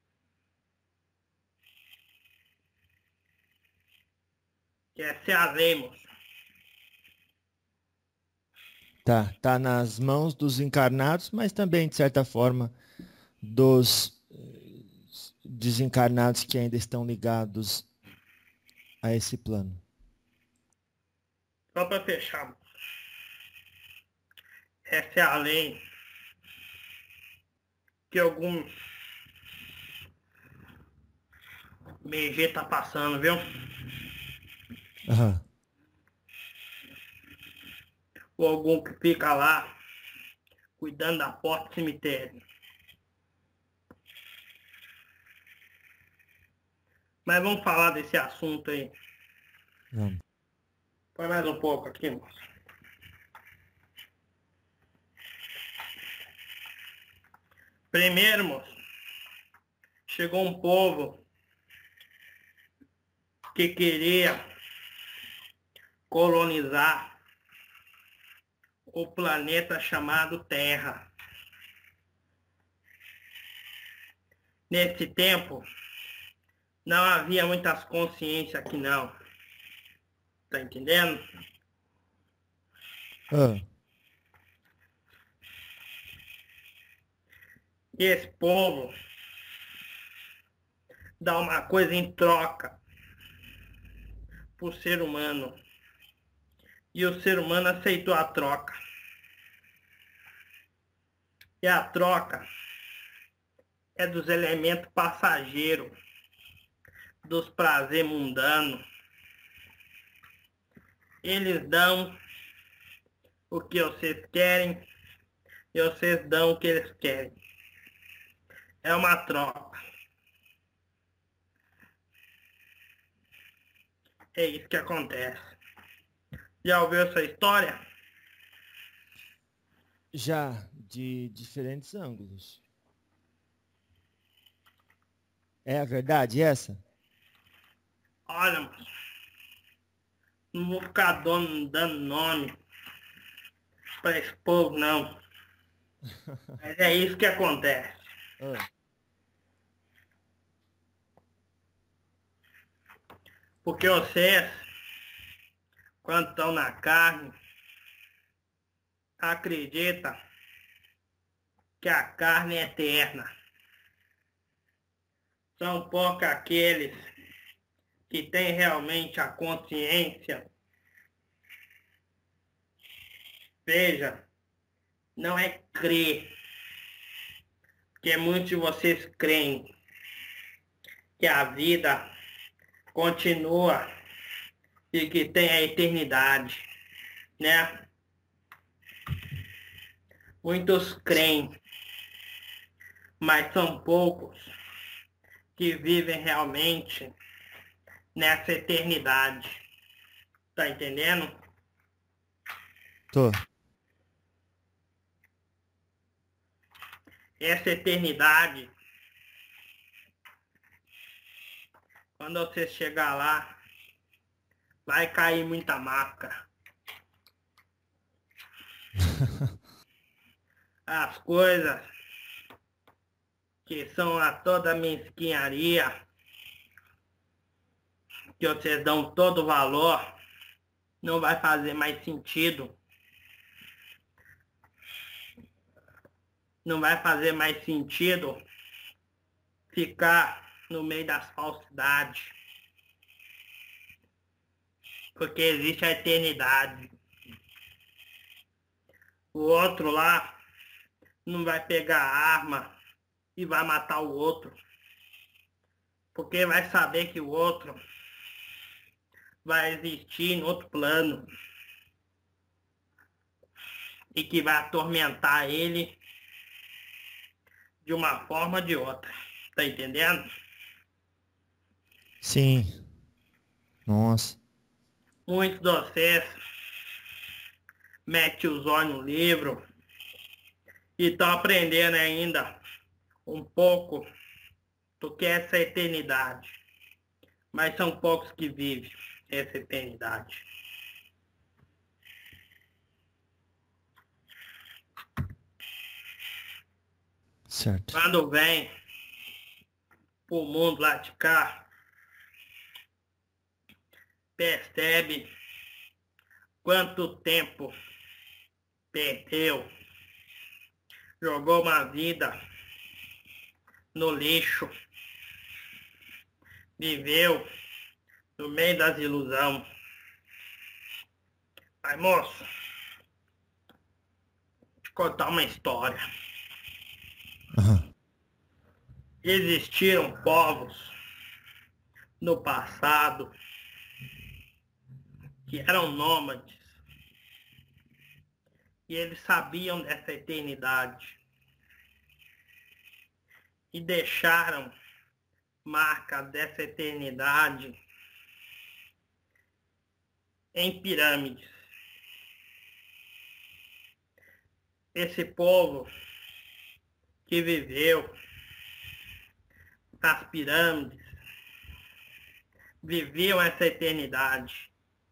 Essa é a lei, moço.
tá nas mãos dos encarnados, mas também, de certa forma, dos desencarnados que ainda estão ligados a esse plano.
Só para fechar, moço. Essa é a lei que algum MG tá passando, viu?
Aham.
Ou algum que fica lá cuidando da porta do cemitério. Mas vamos falar desse assunto aí.
Vamos.
Põe mais um pouco aqui, moço. Primeiro, moço, chegou um povo que queria colonizar o planeta chamado Terra. Nesse tempo, não havia muitas consciências aqui não. Tá entendendo?
Ah,
E esse povo dá uma coisa em troca pro ser humano. E o ser humano aceitou a troca. E a troca é dos elementos passageiros, dos prazeres mundanos. Eles dão o que vocês querem e vocês dão o que eles querem. É uma troca. É isso que acontece. Já ouviu essa história?
Já, de diferentes ângulos. É a verdade essa?
Olha, moço, não vou ficar dando nome para esse povo, não. Mas é isso que acontece.
Ah,
Porque vocês, quando estão na carne, acreditam que a carne é eterna. São poucos aqueles que têm realmente a consciência. Veja, não é crer, porque muitos de vocês creem que a vida continua e que tem a eternidade, né? Muitos creem, mas são poucos que vivem realmente nessa eternidade. Tá entendendo?
tô.
Essa eternidade, quando você chegar lá, vai cair muita máscara. As coisas que são a toda mesquinharia, que vocês dão todo valor, não vai fazer mais sentido. Não vai fazer mais sentido ficar no meio das falsidades. Porque existe a eternidade. O outro lá não vai pegar a arma e vai matar o outro. Porque vai saber que o outro vai existir em outro plano. E que vai atormentar ele de uma forma ou de outra. Tá entendendo?
Sim. Nossa.
Muitos de vocês metem os olhos no livro e estão aprendendo ainda um pouco do que é essa eternidade. Mas são poucos que vivem essa eternidade.
Certo.
Quando vem pro mundo lá de cá, percebe quanto tempo perdeu, jogou uma vida no lixo, viveu no meio das ilusões. Mas, moço, vou te contar uma história.
Aham.
Existiram povos no passado que eram nômades e eles sabiam dessa eternidade e deixaram marcas dessa eternidade em pirâmides. Esse povo que viveu nas pirâmides viviam essa eternidade.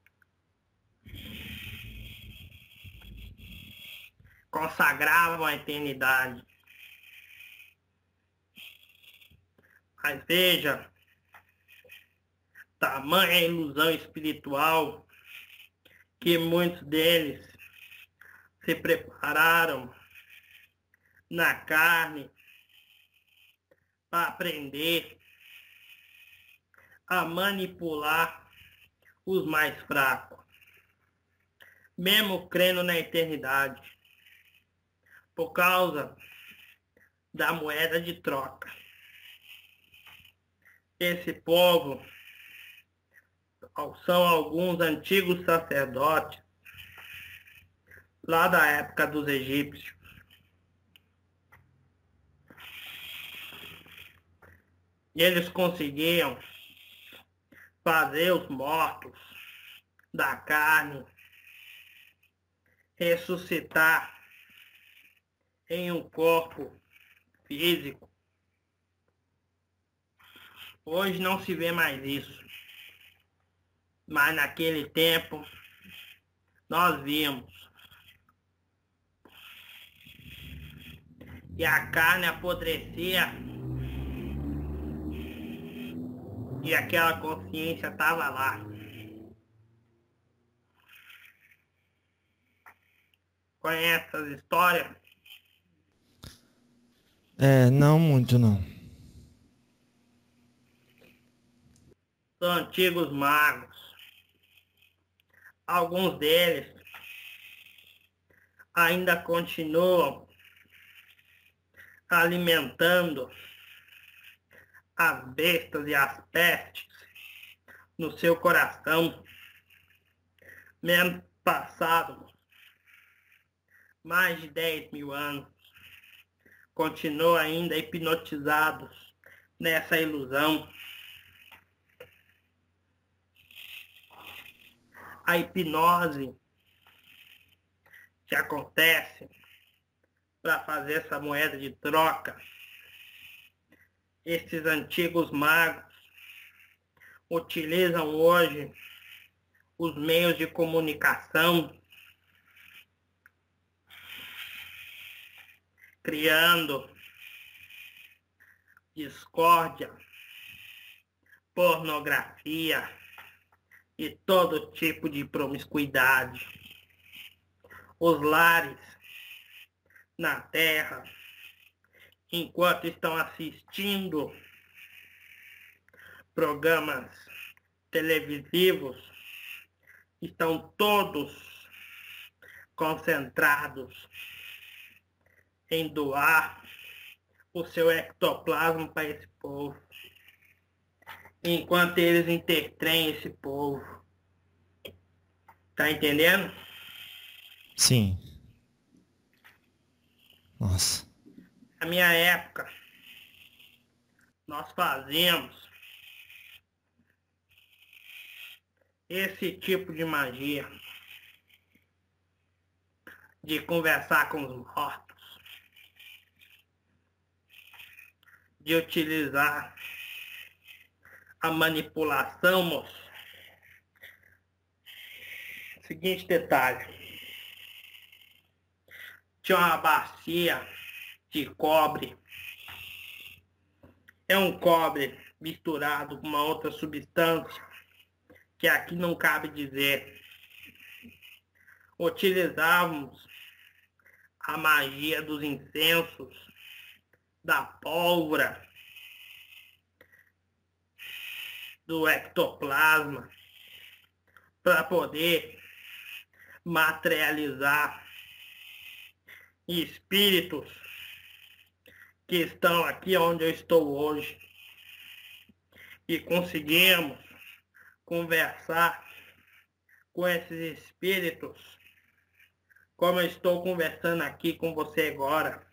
Consagravam a eternidade. Mas veja, tamanha ilusão espiritual que muitos deles se prepararam na carne para aprender a manipular os mais fracos, mesmo crendo na eternidade, por causa da moeda de troca. Esse povo são alguns antigos sacerdotes lá da época dos egípcios. E eles conseguiam fazer os mortos da carne ressuscitar em um corpo físico. Hoje não se vê mais isso. Mas naquele tempo nós víamos. E a carne apodrecia. E aquela consciência estava lá. Conhece essas histórias?
Não muito não.
Dos antigos magos. Alguns deles ainda continuam alimentando as bestas e as pestes no seu coração, mesmo passado mais de 10 mil anos, continuam ainda hipnotizados nessa ilusão. A hipnose que acontece para fazer essa moeda de troca, esses antigos magos utilizam hoje os meios de comunicação, criando discórdia, pornografia e todo tipo de promiscuidade. Os lares na Terra, enquanto estão assistindo programas televisivos, estão todos concentrados em doar o seu ectoplasma para esse povo, enquanto eles entretêm esse povo. Tá entendendo?
Sim. Nossa.
Na minha época, nós fazíamos esse tipo de magia, de conversar com os mortos, de utilizar a manipulação, moço. Seguinte detalhe. Tinha uma bacia de cobre. É um cobre misturado com uma outra substância que aqui não cabe dizer. Utilizávamos a magia dos incensos, da pólvora, do ectoplasma, para poder materializar espíritos que estão aqui onde eu estou hoje. E conseguimos conversar com esses espíritos como eu estou conversando aqui com você agora.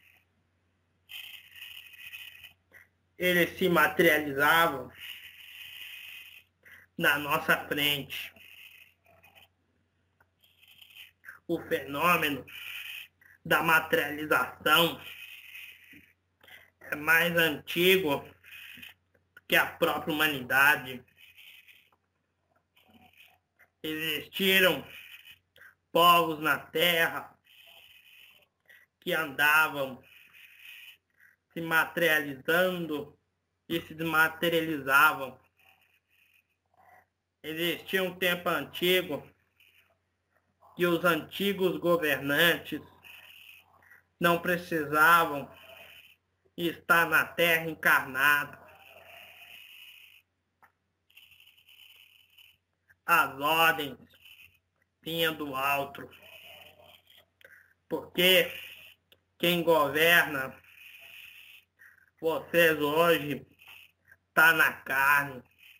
Eles se materializavam na nossa frente. O fenômeno da materialização é mais antigo que a própria humanidade. Existiram povos na Terra que andavam se materializando e se desmaterializavam. Existia um tempo antigo que os antigos governantes não precisavam estar na Terra encarnados. As ordens vinham do alto, porque quem governa vocês hoje está na carne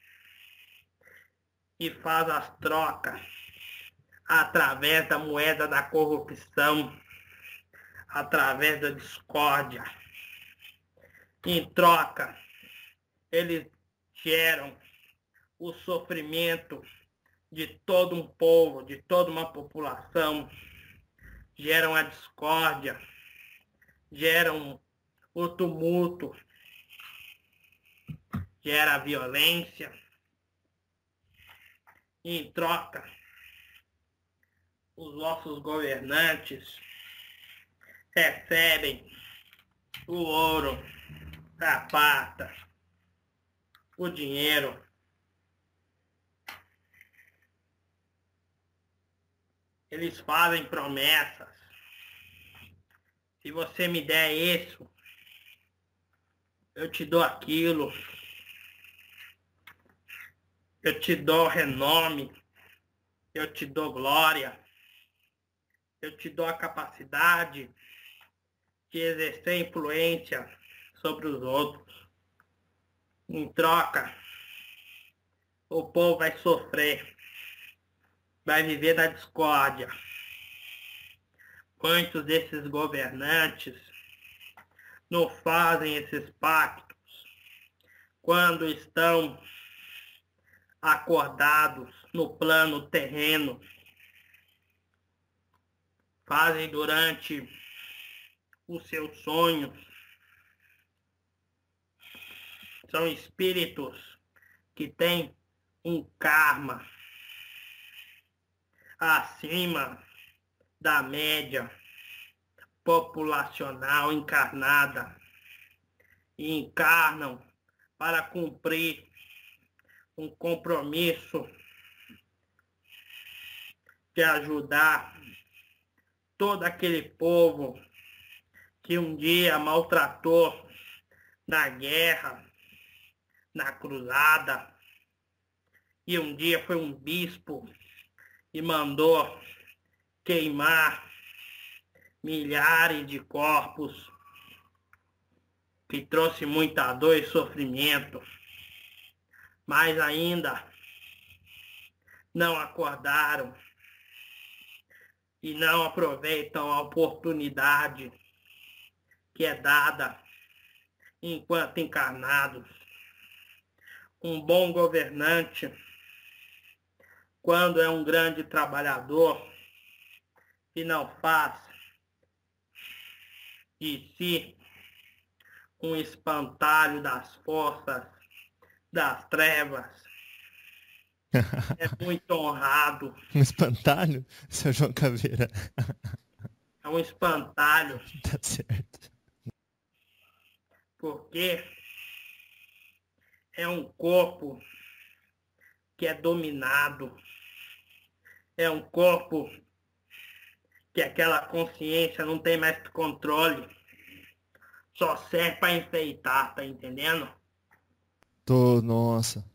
e faz as trocas através da moeda da corrupção, através da discórdia. Em troca, eles geram o sofrimento de todo um povo, de toda uma população. geram a discórdia, geram o tumulto, gera a violência. E em troca, os nossos governantes recebem o ouro, a prata, o dinheiro. Eles fazem promessas. Se você me der isso, eu te dou aquilo. Eu te dou renome. Eu te dou glória. Eu te dou a capacidade de exercer influência sobre os outros. Em troca, o povo vai sofrer. Vai viver na discórdia. Muitos desses governantes não fazem esses pactos quando estão acordados no plano terreno. Fazem durante os seus sonhos. São espíritos que têm um karma acima da média populacional encarnada e encarnam para cumprir um compromisso de ajudar todo aquele povo que um dia maltratou na guerra, na cruzada, e um dia foi um bispo e mandou queimar milhares de corpos, que trouxe muita dor e sofrimento, mas ainda não acordaram e não aproveitam a oportunidade que é dada enquanto encarnados. Um bom governante, quando é um grande trabalhador e não faz de si um espantalho das forças das trevas, é muito honrado.
Um espantalho, seu João Caveira?
É um espantalho,
Tá certo.
porque é um corpo que é dominado, é um corpo que aquela consciência não tem mais controle, só serve para enfeitar, tá entendendo?
Nossa.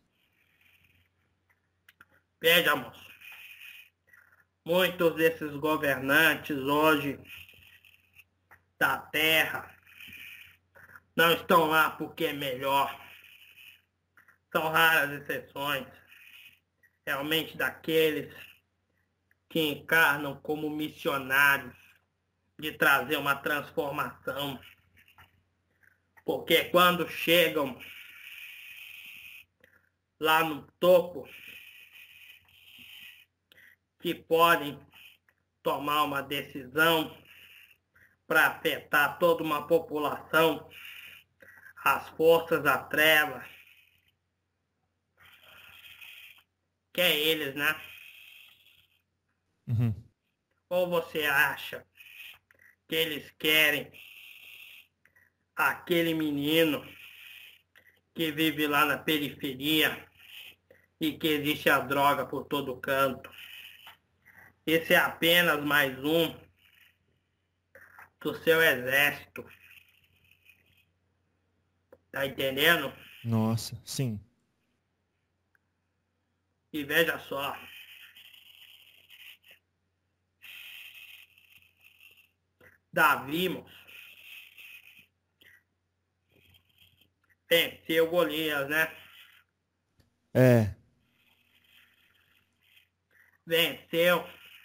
Veja, moço, muitos desses governantes hoje da Terra não estão lá porque é melhor. São raras exceções, realmente, daqueles que encarnam como missionários de trazer uma transformação. Porque quando chegam lá no topo, que podem tomar uma decisão para afetar toda uma população, as forças da treva, que é eles, né?
Uhum.
Ou você acha que eles querem aquele menino que vive lá na periferia e que existe a droga por todo canto? Esse é apenas mais um do seu exército. Tá entendendo?
Nossa, sim.
E veja só. Davi, moço, venceu Golias, né?
É.
Venceu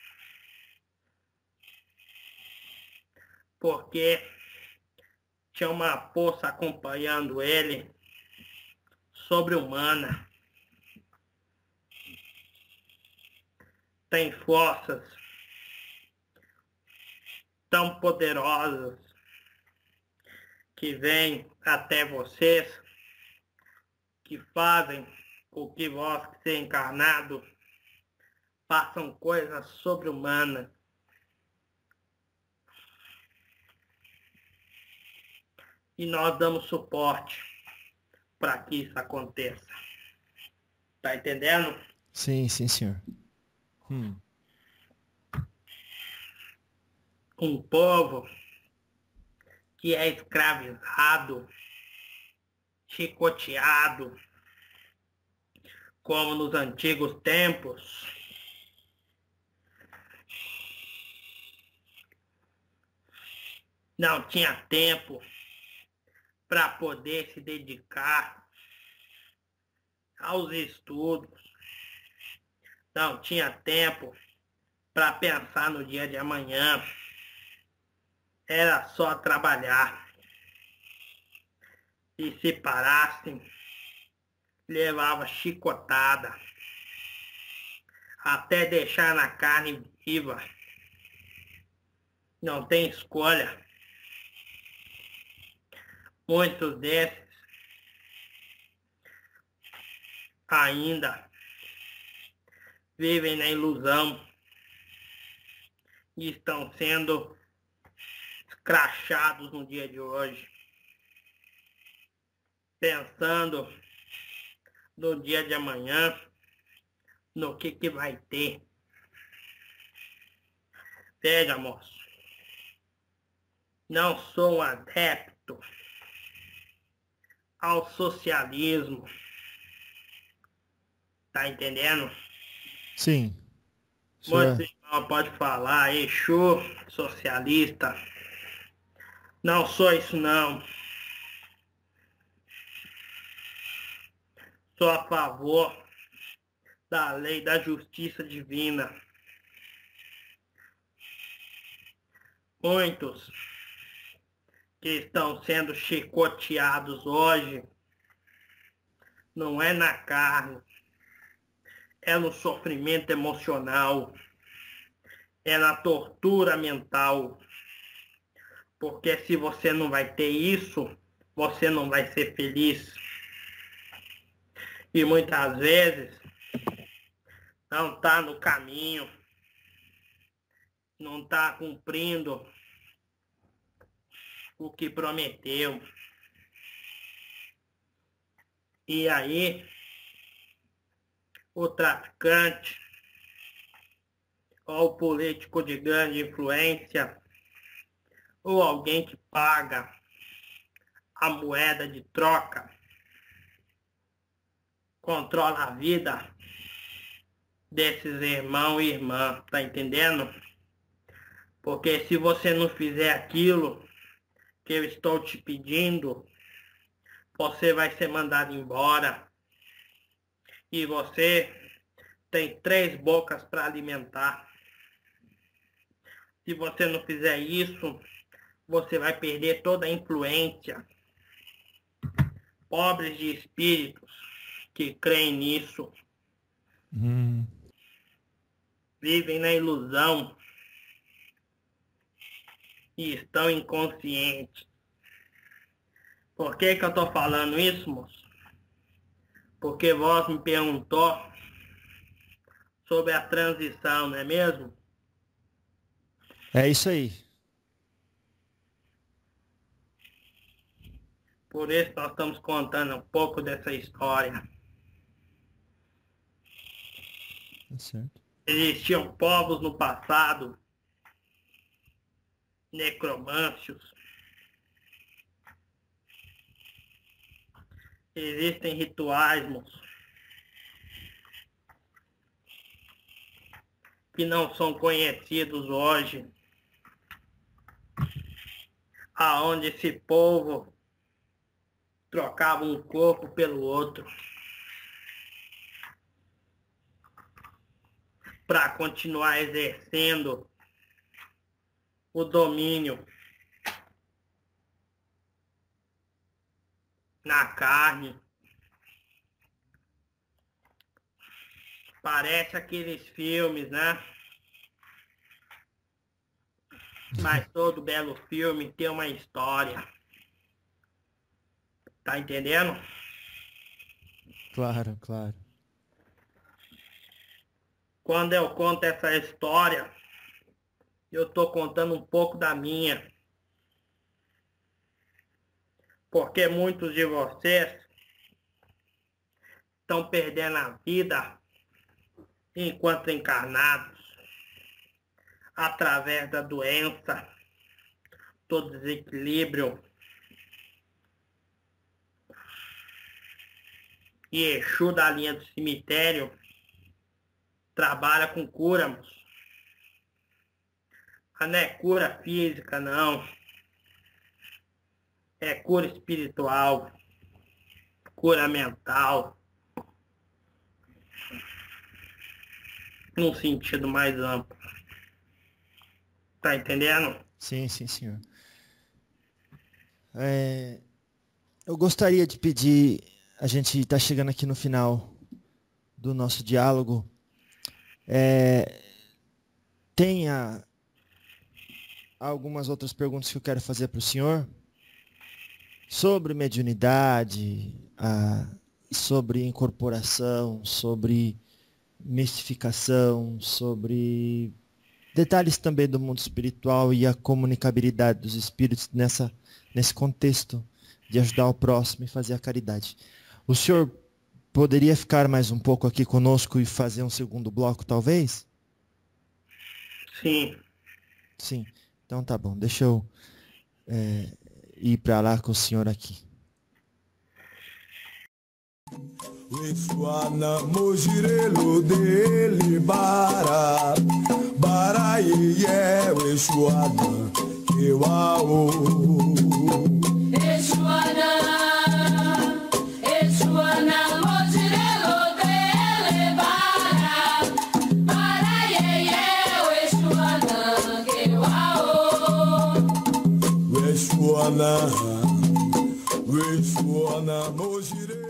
porque tinha uma força acompanhando ele, sobre-humana. Tem forças tão poderosas que vêm até vocês, que fazem com que vós, que ser encarnado, façam coisas sobre-humanas. E nós damos suporte para que isso aconteça. Tá entendendo?
Sim, sim, senhor.
Um povo que é escravizado, chicoteado, como nos antigos tempos, não tinha tempo para poder se dedicar aos estudos, não tinha tempo para pensar no dia de amanhã, era só trabalhar. E se parassem, levava chicotada, até deixar na carne viva. Não tem escolha. Muitos desses ainda vivem na ilusão e estão sendo escrachados no dia de hoje, pensando no dia de amanhã, no que vai ter. Veja, moço, não sou um adepto ao socialismo. Tá entendendo?
Sim.
Muitos irmãos podem falar, Exu, socialista. Não sou isso não. Sou a favor da lei da justiça divina. Muitos que estão sendo chicoteados hoje não é na carne, é no sofrimento emocional, é na tortura mental. Porque se você não vai ter isso, você não vai ser feliz. E muitas vezes não está no caminho, não está cumprindo o que prometeu. E aí, o traficante ou o político de grande influência ou alguém que paga a moeda de troca controla a vida desses irmãos e irmãs, tá entendendo? Porque se você não fizer aquilo que eu estou te pedindo, você vai ser mandado embora. E você tem 3 bocas para alimentar. Se você não fizer isso, você vai perder toda a influência. Pobres de espíritos que creem nisso, vivem na ilusão e estão inconscientes. Por que eu estou falando isso, moço? Porque vós me perguntou sobre a transição, não é mesmo?
É isso aí.
Por isso nós estamos contando um pouco dessa história.
Tá certo.
Existiam povos no passado, necromâncios. Existem rituais, moço, que não são conhecidos hoje, aonde esse povo trocava um corpo pelo outro para continuar exercendo o domínio na carne. Parece aqueles filmes, né? Mas todo belo filme tem uma história. Tá entendendo?
Claro, claro.
Quando eu conto essa história, eu tô contando um pouco da minha. Porque muitos de vocês estão perdendo a vida enquanto encarnados, através da doença, do desequilíbrio. E Exu da linha do cemitério trabalha com cura, moço. Mas não é cura física, não. É cura espiritual, cura mental, num sentido mais amplo. Tá entendendo?
Sim, sim, senhor. Eu gostaria de pedir, a gente está chegando aqui no final do nosso diálogo. Tenha algumas outras perguntas que eu quero fazer para o senhor sobre mediunidade, sobre incorporação, sobre mistificação, sobre detalhes também do mundo espiritual e a comunicabilidade dos espíritos nesse contexto de ajudar o próximo e fazer a caridade. O senhor poderia ficar mais um pouco aqui conosco e fazer um segundo bloco, talvez?
Sim.
Sim. Então tá bom. Deixa eu ir para lá com o senhor aqui.
Weswana mojirelo dele bara bara ye weswana kewao
Weswana mojirelo dele bara bara ye weswana kewao
Weswana mojirelo